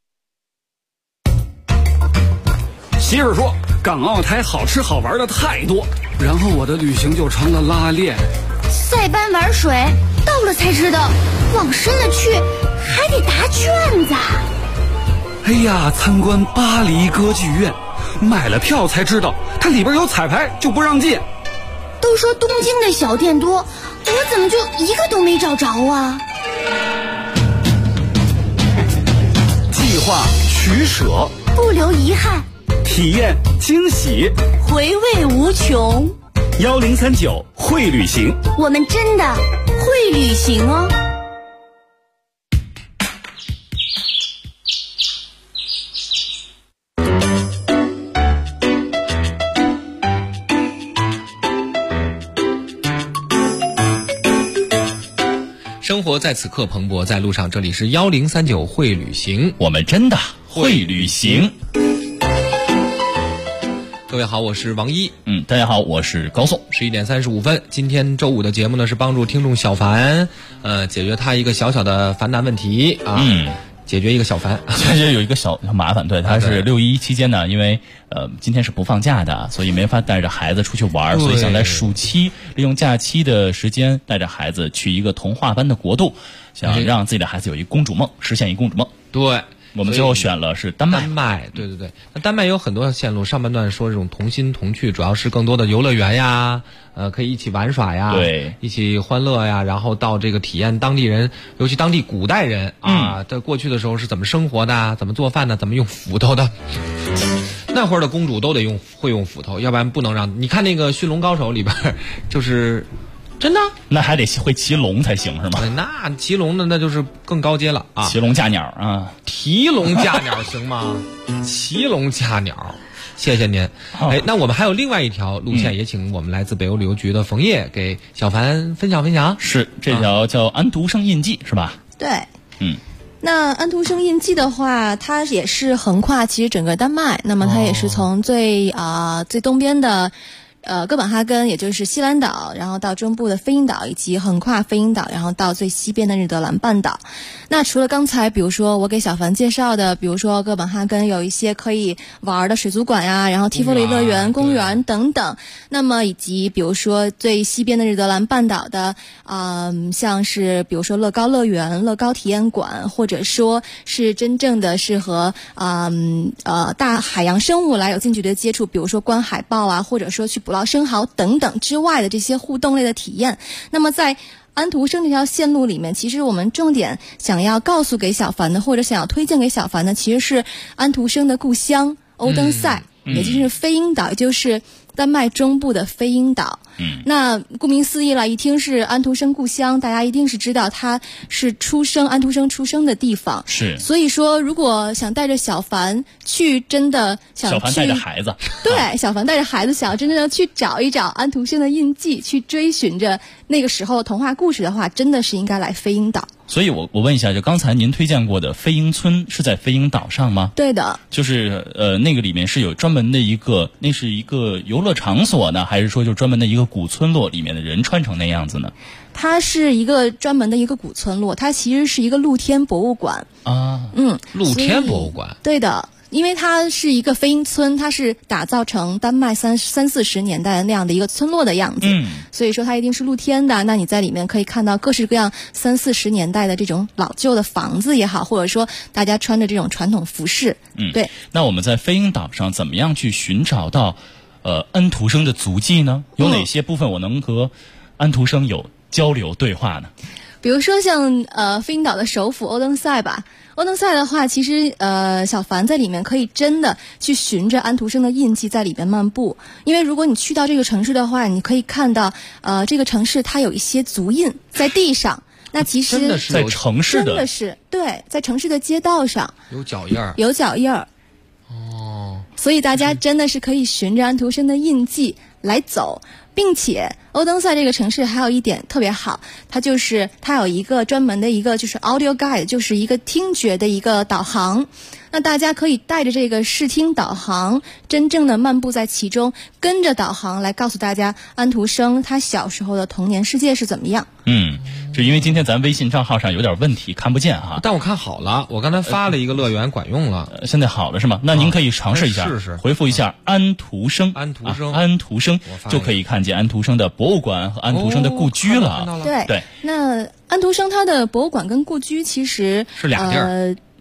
O: 媳妇说，港澳台好吃好玩的太多，然后我的旅行就成了拉练。
F: 塞班玩水，到了才知道，往深了去还得答卷子。
O: 哎呀，参观巴黎歌剧院，买了票才知道它里边有彩排，就不让进。
F: 都说东京的小店多，我怎么就一个都没找着啊？
O: 计划取舍，
F: 不留遗憾，
O: 体验惊喜，
F: 回味无穷。
J: 1039会旅行，
F: 我们真的会旅行哦。
D: 生活在此刻蓬勃在路上，这里是1039会旅行，
I: 我们真的会旅行。
D: 各位好，我是王一。
I: 大家好，我是高颂。
D: 11点35分，今天周五的节目呢是帮助听众小凡，解决他一个小小的烦难问题啊。解决一个小烦，
I: 其实有一个小麻烦，对，他是6·11期间呢，因为今天是不放假的，所以没法带着孩子出去玩，所以想在暑期利用假期的时间带着孩子去一个童话般的国度，想让自己的孩子有一公主梦，实现一公主梦。
D: 对，
I: 我们最后选了是丹麦。
D: 丹麦，对对对。那丹麦有很多线路，上半段说这种同心同趣，主要是更多的游乐园呀，可以一起玩耍呀，
I: 对，
D: 一起欢乐呀，然后到这个体验当地人，尤其当地古代人啊，在过去的时候是怎么生活的，怎么做饭的，怎么用斧头的。那会儿的公主都得会用斧头，要不然不能让你看那个《驯龙高手》里边，就是真的，
I: 那还得会骑龙才行是吗？
D: 那骑龙的那就是更高阶了啊！
I: 骑龙驾鸟啊，
D: 提笼架鸟行吗？骑龙架鸟，谢谢您。那我们还有另外一条路线，也请我们来自北欧旅游局的冯烨给小凡分享分享。
I: 是这条叫安徒生印记是吧？
L: 对，那安徒生印记的话，它也是横跨其实整个丹麦，那么它也是从最东边的哥本哈根，也就是西兰岛，然后到中部的飞鹰岛，以及横跨飞鹰岛，然后到最西边的日德兰半岛。那除了刚才比如说我给小凡介绍的，比如说哥本哈根有一些可以玩的水族馆呀，然后提弗里乐园、公园等等，那么以及比如说最西边的日德兰半岛的像是比如说乐高乐园、乐高体验馆，或者说是真正的是和大海洋生物来有近距离的接触，比如说观海豹啊，或者说去捕捞生蚝等等之外的这些互动类的体验。那么在安徒生这条线路里面，其实我们重点想要告诉给小凡的，或者想要推荐给小凡的，其实是安徒生的故乡欧登塞，也就是飞鹰岛，也就是丹麦中部的飞鹰岛。那顾名思义了，一听是安徒生故乡，大家一定是知道他是安徒生出生的地方。
I: 是，
L: 所以说如果想带着小凡去，真的想去，
I: 小凡带着孩子，
L: 对，小凡带着孩子想要真正的去找一找安徒生的印记，去追寻着那个时候童话故事的话，真的是应该来飞鹰岛。
I: 所以我问一下，就刚才您推荐过的飞鹰村是在飞鹰岛上吗？
L: 对的，
I: 就是那个里面是有专门的那是一个游乐场所呢，还是说就专门的一个古村落，里面的人穿成那样子呢？
L: 它是一个专门的一个古村落，它其实是一个露天博物馆
I: 啊。
D: 露天博物馆，
L: 对的。因为它是一个飞鹰村，它是打造成丹麦30-40年代的那样的一个村落的样子，所以说它一定是露天的。那你在里面可以看到各式各样30-40年代的这种老旧的房子也好，或者说大家穿着这种传统服饰。对。
I: 那我们在飞鹰岛上怎么样去寻找到安徒生的足迹呢？有哪些部分我能和安徒生有交流对话呢？
L: 比如说像飞鹰岛的首府欧登塞吧。欧登塞的话，其实小凡在里面可以真的去循着安徒生的印记在里边漫步，因为如果你去到这个城市的话，你可以看到这个城市它有一些足印在地上。那其实
D: 真的是
I: 在城市的，
L: 真的是对，在城市的街道上
D: 有脚印儿，
L: 有脚印儿。所以大家真的是可以循着安徒生的印记来走。并且欧登塞这个城市还有一点特别好，它有一个专门的一个就是 audio guide， 就是一个听觉的一个导航。那大家可以带着这个视听导航，真正的漫步在其中，跟着导航来告诉大家安徒生他小时候的童年世界是怎么样。
I: 就因为今天咱微信账号上有点问题，看不见哈。
D: 但我看好了，我刚才发了一个乐园，管用了。
I: 现在好了是吗？那您可以尝试一下，
D: 试试
I: 回复一下安徒生，安徒生就可以看见安徒生的博物馆和安徒生的故居了。
L: 对，那安徒生他的博物馆跟故居其实
D: 是俩地儿。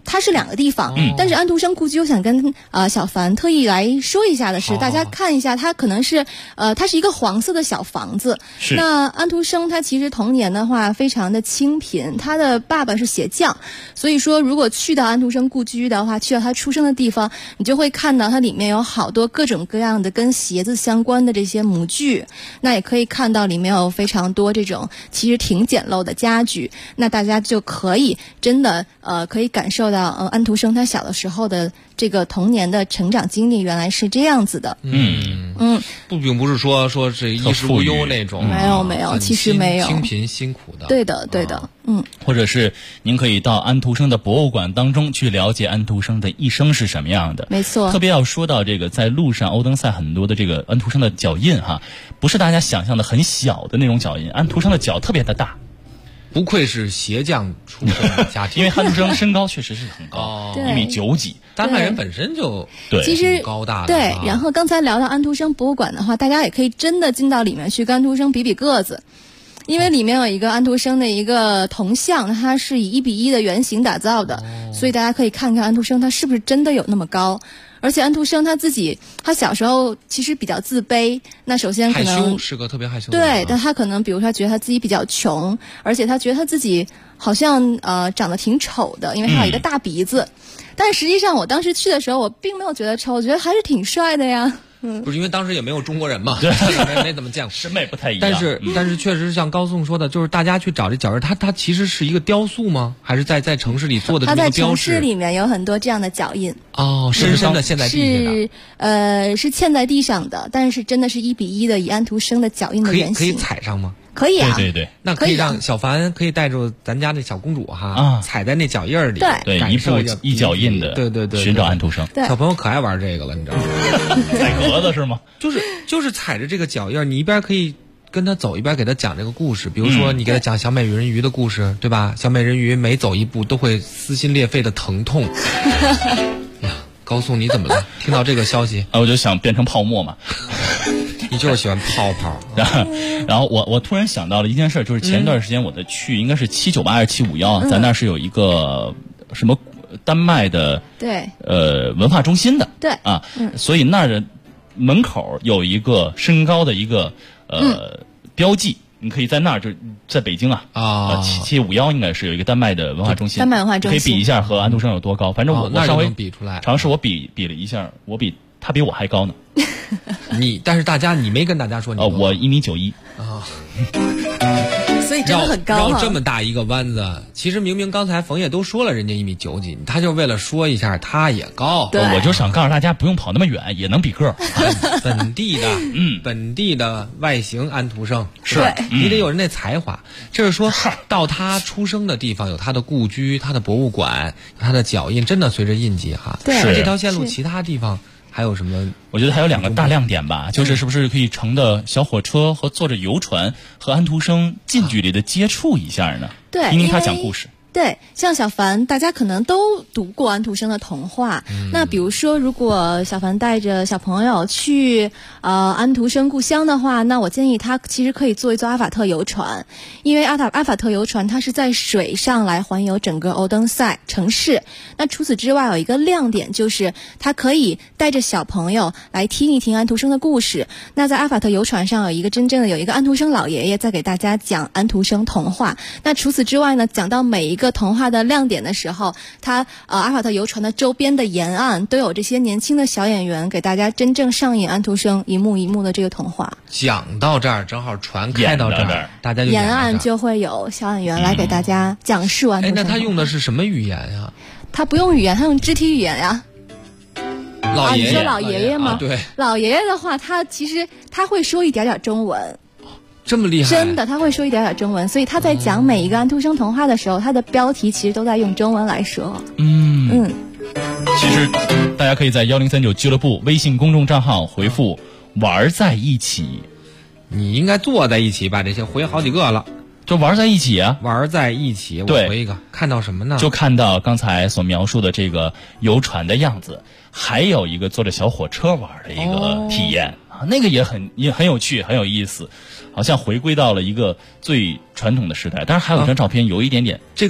L: 它是两个地方，但是安徒生故居，我想跟小凡特意来说一下的是，大家看一下，它可能是它是一个黄色的小房子。
I: 是。
L: 那安徒生他其实童年的话非常的清贫，他的爸爸是鞋匠，所以说如果去到安徒生故居的话，去到他出生的地方，你就会看到它里面有好多各种各样的跟鞋子相关的这些模具，那也可以看到里面有非常多这种其实挺简陋的家具，那大家就可以真的可以感受到安徒生他小的时候的这个童年的成长经历原来是这样子的。
D: 并不是说这衣食无忧那种，
L: 没有，其实没有，
D: 清贫辛苦的。
L: 对的。
I: 或者是您可以到安徒生的博物馆当中去了解安徒生的一生是什么样的。
L: 没错。
I: 特别要说到这个，在路上欧登塞很多的这个安徒生的脚印不是大家想象的很小的那种脚印，安徒生的脚特别的大。
D: 不愧是鞋匠出身的家庭，
I: 因为安徒生身高确实是很高，1.9米几。
D: 丹麦人本身就
L: 其实
D: 高大的。
L: 对，然后刚才聊到安徒生博物馆的话，大家也可以真的进到里面去跟安徒生比个子。因为里面有一个安徒生的一个铜像，它是以1:1的圆形打造的，所以大家可以看看安徒生他是不是真的有那么高。而且安徒生他小时候其实比较自卑，那首先可能
D: 害羞，是个特别害羞的人。
L: 对，但他可能比如说他觉得他自己比较穷，而且他觉得他自己好像长得挺丑的，因为他有一个大鼻子。但实际上我当时去的时候，我并没有觉得丑，我觉得还是挺帅的呀。
D: 不是因为当时也没有中国人嘛，没怎么见过，
I: 审美不太一样。
D: 但是确实像高颂说的，就是大家去找这脚印，它其实是一个雕塑吗？还是在城市里做的这么一个标志？
L: 它在城市里面有很多这样的脚印。
D: 深深的嵌在地上
L: 的。是嵌在地上的，但是真的是1:1的以安徒生的脚印的原型。
D: 可以踩上吗？
L: 可以啊，
I: 对，
D: 那可以让小凡可以带着咱家那小公主踩在那脚印里，
L: 对，
I: 一步一脚印的，
D: 对，
I: 寻找安徒生。
D: 小朋友可爱玩这个了，你知道吗？
I: 踩格子是吗？
D: 就是踩着这个脚印，你一边可以跟他走，一边给他讲这个故事。比如说，你给他讲小美人鱼的故事，对吧？小美人鱼每走一步都会撕心裂肺的疼痛。高颂，你怎么了？听到这个消息
I: 我就想变成泡沫嘛。
D: 你就是喜欢泡泡。
I: 然后我突然想到了一件事，就是前段时间我去应该是798还是751，咱那是有一个什么丹麦的文化中心的，所以那儿的门口有一个身高的一个标记，你可以在那儿，就在北京7751应该是有一个丹麦的文化中心，
L: 丹麦文化中心
I: 可以比一下和安徒生有多高。反正我稍微
D: 比出来，
I: 尝试我比了一下，他比我还高呢。
D: 但是你没跟大家说你
I: 我1.91米
L: 所以真的很高
D: 绕这么大一个弯子，其实明明刚才冯烨都说了人家1.9米几，他就为了说一下他也高。
I: 我就想告诉大家不用跑那么远也能比个。
D: 本地的外形安徒生
I: 是
D: 你得有人那才华。就是说到他出生的地方有他的故居，他的博物馆，他的脚印真的随着印记
L: 对，
D: 这条线路其他地方还有什么？
I: 我觉得还有2个大亮点吧，就是不是可以乘的小火车和坐着游船和安徒生近距离的接触一下呢？
L: 对，
I: 听听他讲故事。
L: 对，像小凡，大家可能都读过安徒生的童话。那比如说，如果小凡带着小朋友去安徒生故乡的话，那我建议他其实可以坐一坐阿法特游船，因为阿法特游船它是在水上来环游整个欧登塞城市。那除此之外，有一个亮点就是他可以带着小朋友来听一听安徒生的故事。那在阿法特游船上有一个安徒生老爷爷在给大家讲安徒生童话。那除此之外呢，讲到每一个童话的亮点的时候，阿法特游船的周边的沿岸都有这些年轻的小演员给大家真正上演安徒生一幕一幕的这个童话。
D: 讲到这儿，正好船开到这儿，大家就
L: 沿岸就会有小演员来给大家讲述安徒生。
D: 那他用的是什么语言呀？
L: 他不用语言，他用肢体语言呀。你说老爷爷吗？
D: 对，
L: 老爷爷的话，他其实会说一点点中文。
D: 这么厉害？
L: 真的，他会说一点点中文，所以他在讲每一个安徒生童话的时候，他的标题其实都在用中文来说。
I: 其实大家可以在1039俱乐部微信公众账号回复玩在一起。
D: 你应该坐在一起吧，这些回好几个了。
I: 就玩在一起啊，
D: 玩在一起。我回一个，看到什么呢？
I: 就看到刚才所描述的这个游船的样子，还有一个坐着小火车玩的一个体验那个也很有趣，很有意思，好像回归到了一个最传统的时代。当然还有一张照片有一点点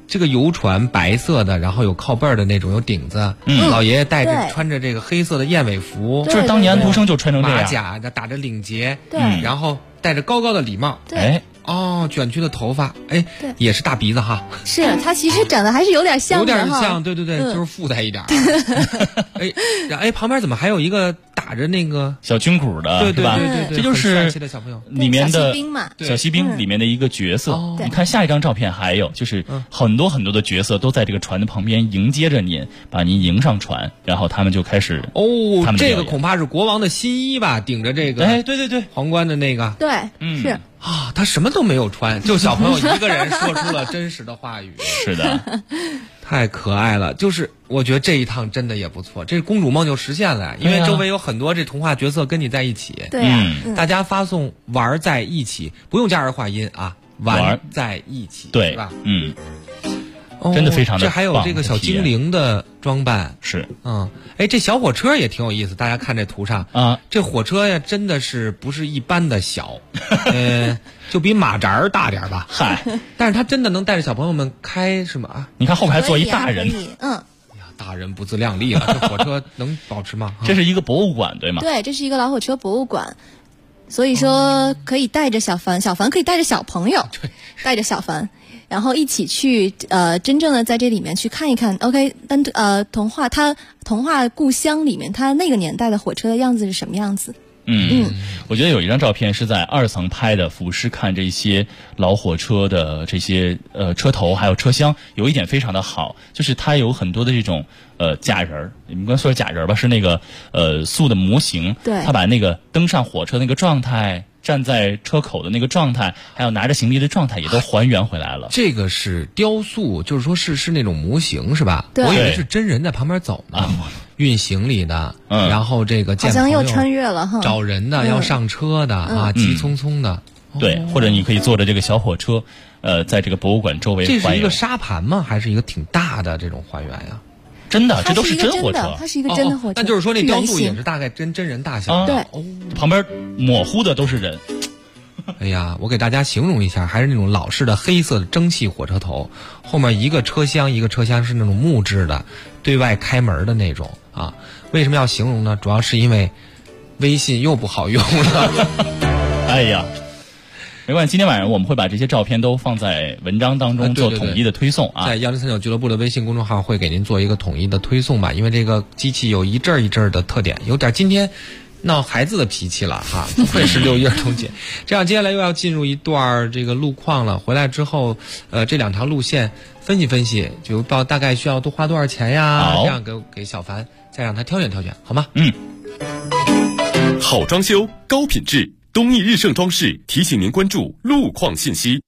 D: 这个游船白色的，然后有靠背儿的那种，有顶子。老爷爷带着穿着这个黑色的燕尾服，
I: 就是当年安徒生就穿成这样，
D: 马甲打着领结，
L: 对，
D: 然后戴着高高的礼帽，
L: 对，
D: 卷曲的头发，也是大鼻子哈。
L: 是他其实长得还是有点像的，
D: 有点像，对，就是附带一点。旁边怎么还有一个打着那个
I: 小军鼓的，
D: 对
I: 吧？这就是
D: 小朋友
I: 里面的
L: 小
I: 锡兵里面的一个角色。你看下一张照片，还有就是很多很多的角色都在这个船的旁边迎接着您，把您迎上船，然后他们就开始
D: 这个恐怕是国王的新衣吧，顶着这个
I: 对
D: 皇冠的那个，
L: 对，是
D: 他什么都没有穿，就小朋友一个人说出了真实的话语。
I: 是的，
D: 太可爱了。就是我觉得这一趟真的也不错，这公主梦就实现了，因为周围有很多这童话角色跟你在一起。
L: 对呀，
D: 大家发送玩在一起，不用加儿化音啊，玩在一起，
I: 对
D: 是吧？
I: 真的非常的棒。
D: 这还有这个小精灵的装扮，
I: 是，
D: 这小火车也挺有意思。大家看这图上
I: 啊，
D: 这火车呀，真的是不是一般的小，就比马扎儿大点吧。
I: 嗨，
D: 但是他真的能带着小朋友们开是吗？啊，
I: 你看后排坐一大人，
D: 大人不自量力了，这火车能保持吗？
I: 这是一个博物馆对吗？
L: 对，这是一个老火车博物馆。所以说可以带着小凡可以带着小朋友，带着小凡，然后一起去真正的在这里面去看一看。OK， 但童话故乡里面，它那个年代的火车的样子是什么样子？
I: 我觉得有一张照片是在2层拍的，俯视看这些老火车的这些车头还有车厢，有一点非常的好，就是它有很多的这种假人儿，你们刚才说是假人儿吧，是那个塑的模型，
L: 对，
I: 他把那个登上火车那个状态，站在车口的那个状态，还有拿着行李的状态也都还原回来了。
D: 这个是雕塑，就是说是那种模型是吧？
L: 对，
D: 我以为是真人在旁边走呢。运行李的，然后这个
L: 好像又穿越了哈，
D: 找人的，要上车的急匆匆的，
I: 对，或者你可以坐着这个小火车，在这个博物馆周围。
D: 这是一个沙盘吗？还是一个挺大的这种还原呀？
I: 真的，这都是真火车，
L: 它是一个真的火车。
D: 那就是说那雕塑也是大概真人大小。
L: 对，
I: 旁边模糊的都是人。
D: 哎呀，我给大家形容一下，还是那种老式的黑色的蒸汽火车头，后面一个车厢是那种木质的，对外开门的那种啊。为什么要形容呢？主要是因为微信又不好用了。
I: 哎呀，没关系，今天晚上我们会把这些照片都放在文章当中做统一的推送啊。
D: 在1039俱乐部的微信公众号会给您做一个统一的推送吧，因为这个机器有一阵一阵的特点，有点今天闹孩子的脾气了哈，不愧是6一儿童节。这样接下来又要进入一段这个路况了，回来之后这2条路线分析分析，就大概需要多花多少钱呀，这样给小凡再让他挑选挑选，好吗？
C: 好装修高品质，东义日盛装饰提醒您关注路况信息。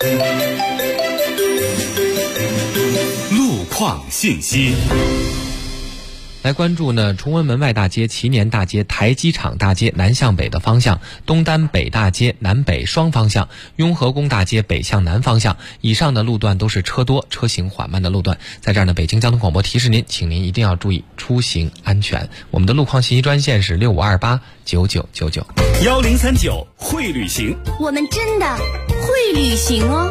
C: 路况信息。
D: 来关注呢，崇文门外大街、祈年大街、台机场大街南向北的方向，东单北大街南北双方向，雍和宫大街北向南方向，以上的路段都是车多、车行缓慢的路段。在这儿呢，北京交通广播提示您，请您一定要注意出行安全。我们的路况信息专线是65289999。
J: 1039会旅行，
F: 我们真的会旅行哦。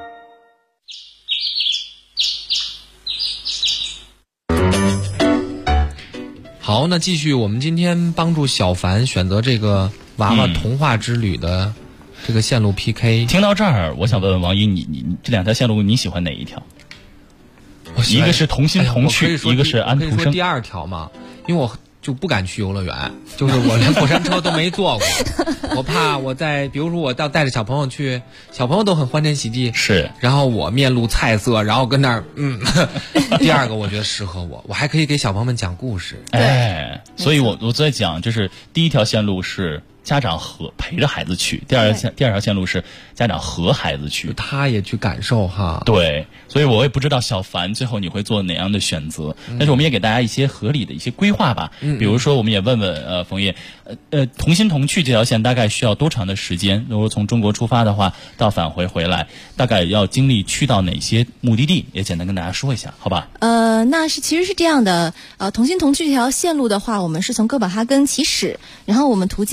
D: 好，那继续我们今天帮助小凡选择这个娃娃童话之旅的这个线路 PK。
I: 听到这儿，我想问问王一，你这2条线路你喜欢哪一条？一个是同心同趣，一个是安徒生。
D: 可以说第2条嘛，因为我就不敢去游乐园，就是我连过山车都没坐过，我怕比如说我带着小朋友去，小朋友都很欢天喜地，
I: 是，
D: 然后我面露菜色，然后跟那儿第2个我觉得适合我还可以给小朋友们讲故事。
I: 所以我在讲，就是第1条线路是家长陪着孩子去，第二条线路是家长和孩子去，
D: 他也去感受哈。
I: 对，所以我也不知道小凡最后你会做哪样的选择，但是我们也给大家一些合理的一些规划吧。比如说我们也问问冯烨，同心同趣这条线大概需要多长的时间？如果从中国出发的话，到返回来，大概要经历去到哪些目的地？也简单跟大家说一下，好吧？
L: 其实是这样的，同心同趣这条线路的话，我们是从哥本哈根起始，然后我们途经北希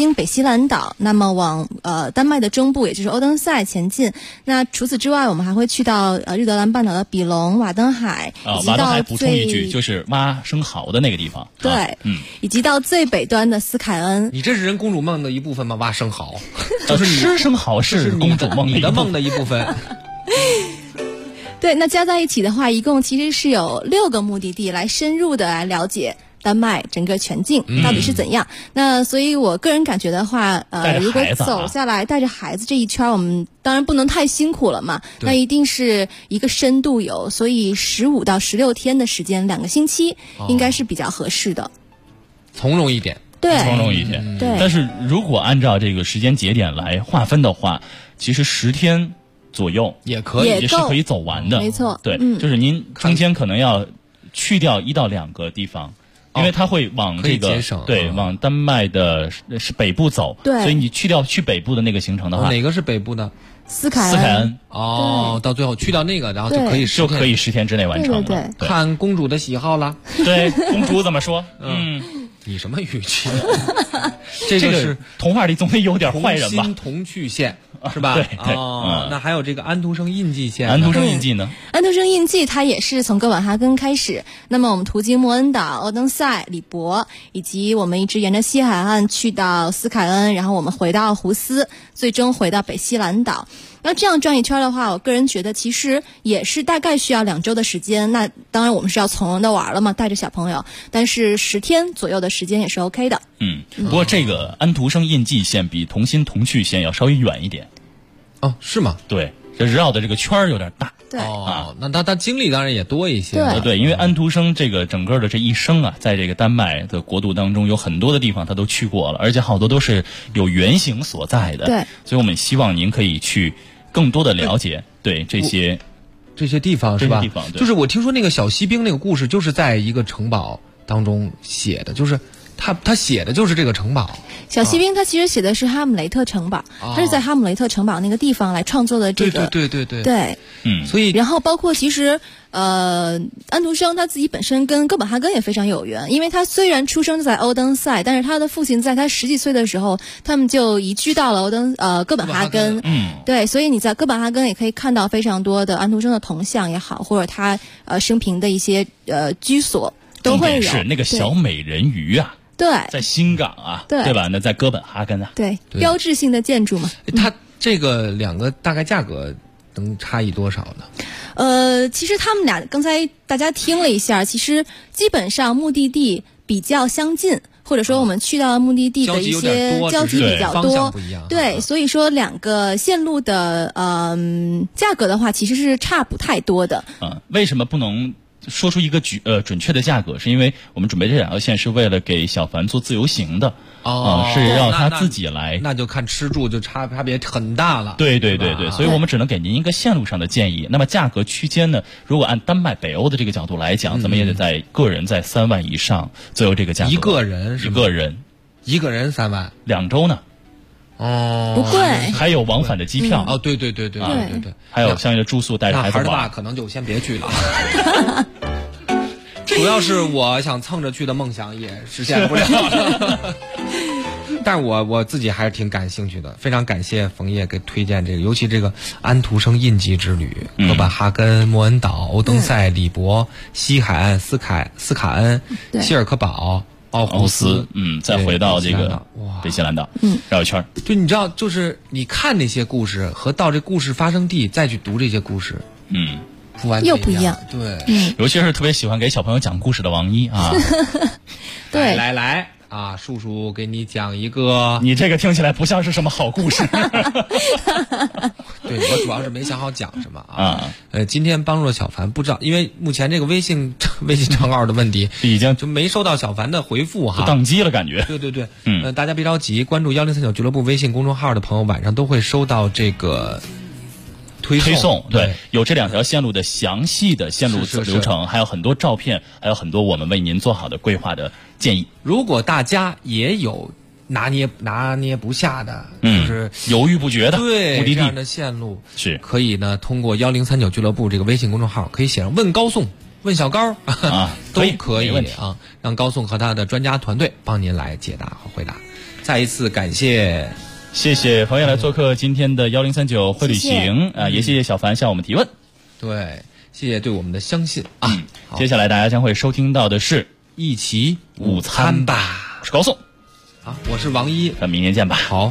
L: 兰岛，那么往丹麦的中部，也就是欧登塞前进。那除此之外，我们还会去到日德兰半岛的比隆、瓦登海，以及
I: 瓦登海
L: 到
I: 补充一句，就是挖生蚝的那个地方。
L: 对，以及到最北端的斯凯恩。
D: 你这是人公主梦的一部分吗？挖生蚝，
I: 就是吃生蚝是公主梦
D: 你的梦的一部分。
L: 对，那加在一起的话，一共其实是有6个目的地来深入的来了解丹麦整个全境到底是怎样。那所以我个人感觉的话，如果走下来带着孩子这一圈，我们当然不能太辛苦了嘛，那一定是一个深度游，所以15到16天的时间，2个星期应该是比较合适的，
D: 从容一点。
L: 对，
I: 从容一点。
L: 对，
I: 但是如果按照这个时间节点来划分的话，其实10天左右
D: 也可以，
I: 也是可以走完的。
L: 没错，
I: 对，就是您中间可能要去掉1到2个地方。因为它会往这个往丹麦的是北部走，
L: 对，
I: 所以你去北部的那个行程的话，
D: 哪个是北部的？
L: 斯凯
I: 恩。
D: 哦，到最后去到那个，然后就可以
I: 10天之内完成了。
L: 对，
D: 看公主的喜好了。
I: 对，公主怎么说？
D: 你什么语气？
I: 这个是童话里总得有点坏人吧？
D: 同心同去线是吧？
I: 对。
D: 那还有这个安徒生印记线。
I: 安徒生印记呢？
L: 安徒生印记它也是从哥本哈根开始，那么我们途经莫恩岛、欧登塞、里伯，以及我们一直沿着西海岸去到斯凯恩，然后我们回到胡斯，最终回到北西兰岛。那这样转一圈的话，我个人觉得其实也是大概需要2周的时间。那当然我们是要从容的玩了嘛，带着小朋友，但是10天左右的时间也是 OK 的。
I: 不过这个安徒生印记线比同心同去线要稍微远一点。
D: 哦，是吗？
I: 对，这绕的这个圈儿有点大。
L: 对。
D: 那他经历当然也多一些。
I: 对，因为安徒生这个整个的这一生啊，在这个丹麦的国度当中，有很多的地方他都去过了，而且好多都是有原型所在的。
L: 对。
I: 所以我们希望您可以去更多的了解这些
D: 地方是吧？
I: 这些地方
D: 就是我听说那个小锡兵那个故事，就是在一个城堡当中写的，就是他写的就是这个城堡。
L: 小锡兵他其实写的是哈姆雷特城堡，他是在哈姆雷特城堡那个地方来创作的这个。
D: 对。所以
L: 然后包括其实安徒生他自己本身跟哥本哈根也非常有缘，因为他虽然出生在欧登塞，但是他的父亲在他10几岁的时候，他们就移居到了哥本哈根。对，所以你在哥本哈根也可以看到非常多的安徒生的铜像也好，或者他生平的一些居所都会有。
I: 是那个小美人鱼啊。
L: 对，
I: 在新港啊，对吧？那在哥本哈根啊，
L: 对，标志性的建筑嘛。
D: 它这个2个大概价格能差异多少
L: 呢？其实他们俩刚才大家听了一下，其实基本上目的地比较相近，或者说我们去到目的地的一些交集比较多，对，所以说2个线路的价格的话，其实是差不太多的。
I: 为什么不能说出一个准确的价格？是因为我们准备这2条线是为了给小凡做自由行的。是让他自己来，
D: 那就看吃住就差别很大了。
I: 对，所以我们只能给您一个线路上的建议。那么价格区间呢？如果按丹麦北欧的这个角度来讲，咱们也得在个人在3万以上左右这个价格。
D: 一个人3万
I: ，2周呢？
L: 不贵，
I: 还有往返的机票。
D: 对，
I: 还有相应的住宿，带着孩子玩。
D: 孩子大可能就先别去了。主要是我想蹭着去的梦想也实现不了。但是我自己还是挺感兴趣的，非常感谢冯烨给推荐这个，尤其这个安徒生印记之旅，哥本哈根、莫恩岛、欧登塞、里伯、西海岸、斯卡恩、希尔克堡、奥胡斯，
I: 再回到这个北西兰岛，绕一圈。
D: 就你知道，就是你看那些故事和到这故事发生地再去读这些故事，
L: 又不一样。
D: 对，
I: 尤其是特别喜欢给小朋友讲故事的王一啊。
L: 对，
D: 来啊，叔叔给你讲一个。
I: 你这个听起来不像是什么好故事。
D: 对，我主要是没想好讲什么啊。今天帮助了小凡，不知道因为目前这个微信账号的问题，
I: 已经
D: 就没收到小凡的回复哈，
I: 宕机了感觉。
D: 对，大家别着急，关注1039俱乐部微信公众号的朋友，晚上都会收到这个。推送
I: 对，有这2条线路的详细的线路流程，还有很多照片，还有很多我们为您做好的规划的建议。
D: 如果大家也有拿捏不下的，就是
I: 犹豫不决的
D: 对
I: 目的地
D: 这样的线路，
I: 是
D: 可以呢通过1039俱乐部这个微信公众号，可以写上问高颂问小高都可以
I: 没问题
D: 啊，让高颂和他的专家团队帮您来解答和回答。再一次感谢
I: 冯烨来做客今天的1039会旅行也谢谢小凡向我们提问。
D: 对，谢谢对我们的相信啊。
I: 接下来大家将会收听到的是
D: 一起
I: 午餐吧，我是高颂，
D: 好，我是王一，
I: 咱明年见吧。
D: 好。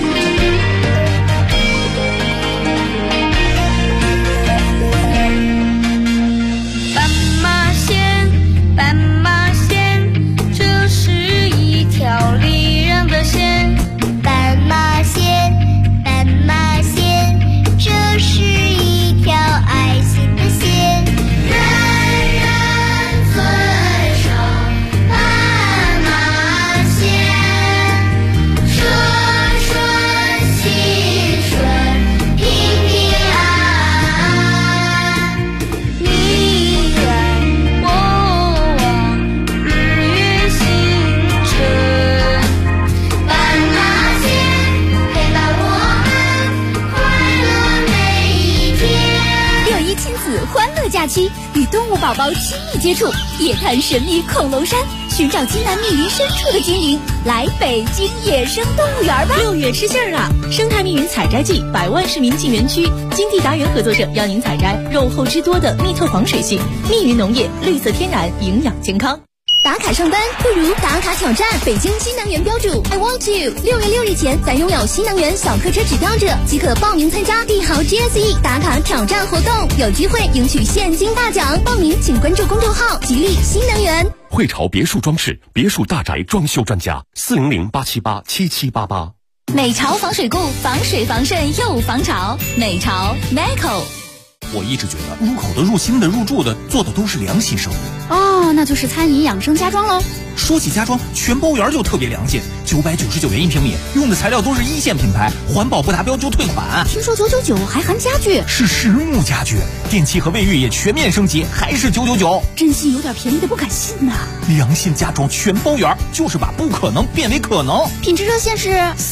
Q: 斑马线，这是一条离人的线。
F: 斑马线，斑马线，这是一条爱心的线。
Q: 人人遵守斑马线，顺顺心顺，平平安安。你愿我往，日月星辰，斑马线陪伴我们快乐每一天。
G: 6·1亲子欢乐假期，与动物宝宝亲密接触，夜探神秘恐龙山，寻找津南密云深处的精灵，来北京野生动物园吧！6月吃杏儿了，生态密云采摘季，百万市民进园区，金地达园合作社邀您采摘肉厚汁多的密特黄水性密云农业，绿色天然，营养健康。打卡上班不如打卡挑战，北京新能源标注 I want you。6月6日前，在拥有新能源小客车指标者即可报名参加帝豪 GSE 打卡挑战活动，有机会赢取现金大奖。报名请关注公众号吉利新能源。
C: 汇潮别墅装饰，别墅大宅装修专家，400-878-7788。
G: 美潮防水固，防水防渗又防潮。美潮 Meco。
N: 我一直觉得入口的、入心的、入住的做的都是良心生意。
G: 哦，那就是餐饮养生家装喽。
N: 说起家装，全包园就特别良心，999元1平米，用的材料都是一线品牌，环保不达标就退款。
G: 听说999还含家具，
N: 是实木家具，电器和卫浴也全面升级，还是999。
G: 真心有点便宜的不敢信呐。
N: 良心家装全包园，就是把不可能变为可能。
G: 品质热线是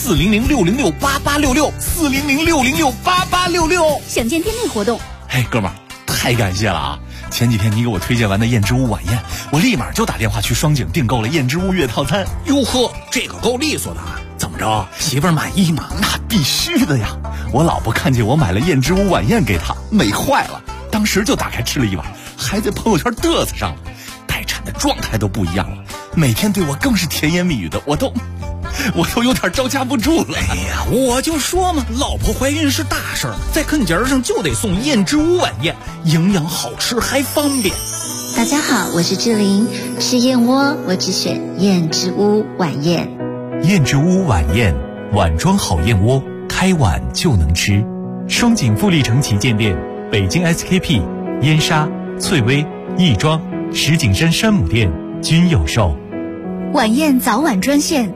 N: 400-606-8866，400-606-8866。
G: 详见店内活动。
N: 嘿，哥们儿，太感谢了啊！前几天你给我推荐完的燕之屋晚宴，我立马就打电话去双井订购了燕之屋月套餐。哟呵，这个够利索的，怎么着？媳妇儿满意吗？那必须的呀！我老婆看见我买了燕之屋晚宴给她，美坏了，当时就打开吃了一碗，还在朋友圈嘚瑟上了。待产的状态都不一样了，每天对我更是甜言蜜语的，我都有点招架不住了。哎呀，我就说嘛，老婆怀孕是大事儿，在啃节上就得送燕之屋晚宴，营养好吃还方便。
M: 大家好，我是志玲，吃燕窝我只选燕之屋晚宴。
R: 燕之屋晚宴，碗装好燕窝，开碗就能吃。双井富力城旗舰店、北京 SKP、燕莎、翠微、亦庄、石景山山姆店均有售。
G: 晚宴早晚专线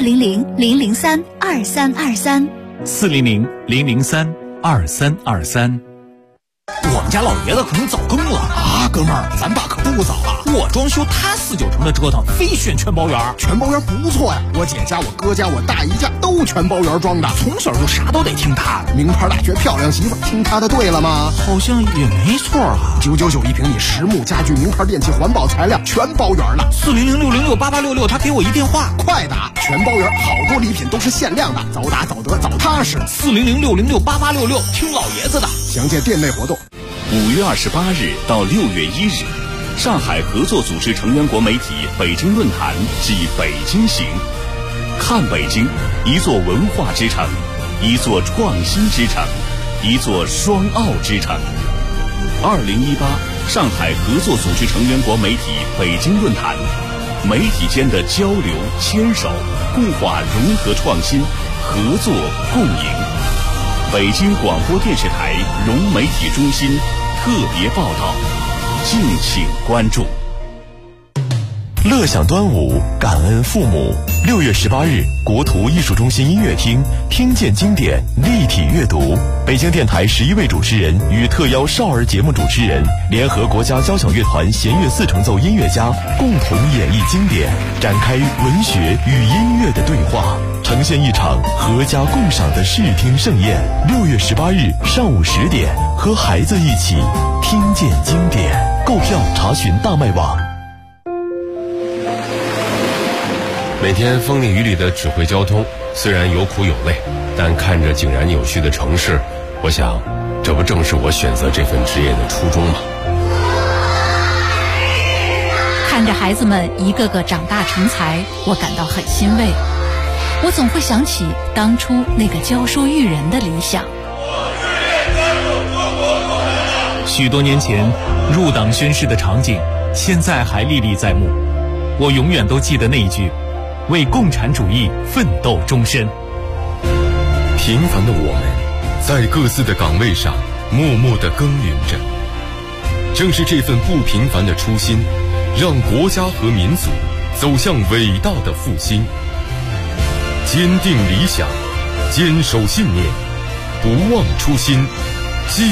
G: 400-003-2323。
R: 400-003-2323。
N: 我们家老爷子可能早更了啊，哥们儿，咱爸可不早了。我装修，他4、9成的折腾，非选全包园。
S: 全包园不错呀，我姐家、我哥家、我大姨家都全包园装的，
N: 从小就啥都得听他的。
S: 名牌大学漂亮媳妇，听他的对了吗？
N: 好像也没错啊。
S: 9991平米，实木家具、名牌电器、环保材料全包园了。
N: 400-606-8866，他给我一电话，
S: 快打！全包园，好多礼品都是限量的，早打早得早踏实。
N: 400-606-8866，听老爷子的。
S: 详见店内活动。
C: 5月28日到6月1日，上海合作组织成员国媒体北京论坛暨北京行，看北京，一座文化之城，一座创新之城，一座双奥之城。2018上海合作组织成员国媒体北京论坛，媒体间的交流、牵手、固化、融合、创新、合作、共赢。北京广播电视台融媒体中心特别报道，敬请关注。
R: 乐享端午，感恩父母。6月18日，国图艺术中心音乐厅听见经典立体阅读，北京电台11位主持人与特邀少儿节目主持人联合国家交响乐团弦乐4重奏音乐家共同演绎经典，展开文学与音乐的对话，呈现一场合家共赏的视听盛宴。6月18日上午10点，和孩子一起听见经典。 购票查询大麦网。
T: 每天风里雨里的指挥交通，虽然有苦有累，但看着井然有序的城市，我想，这不正是我选择这份职业的初衷吗？
U: 看着孩子们一个个长大成才，我感到很欣慰。我总会想起当初那个教书育人的理想。
K: 许多年前入党宣誓的场景，现在还历历在目。我永远都记得那一句：为共产主义奋斗终身。
T: 平凡的我们，在各自的岗位上默默地耕耘着。正是这份不平凡的初心，让国家和民族走向伟大的复兴。坚定理想，坚守信念，不忘初心，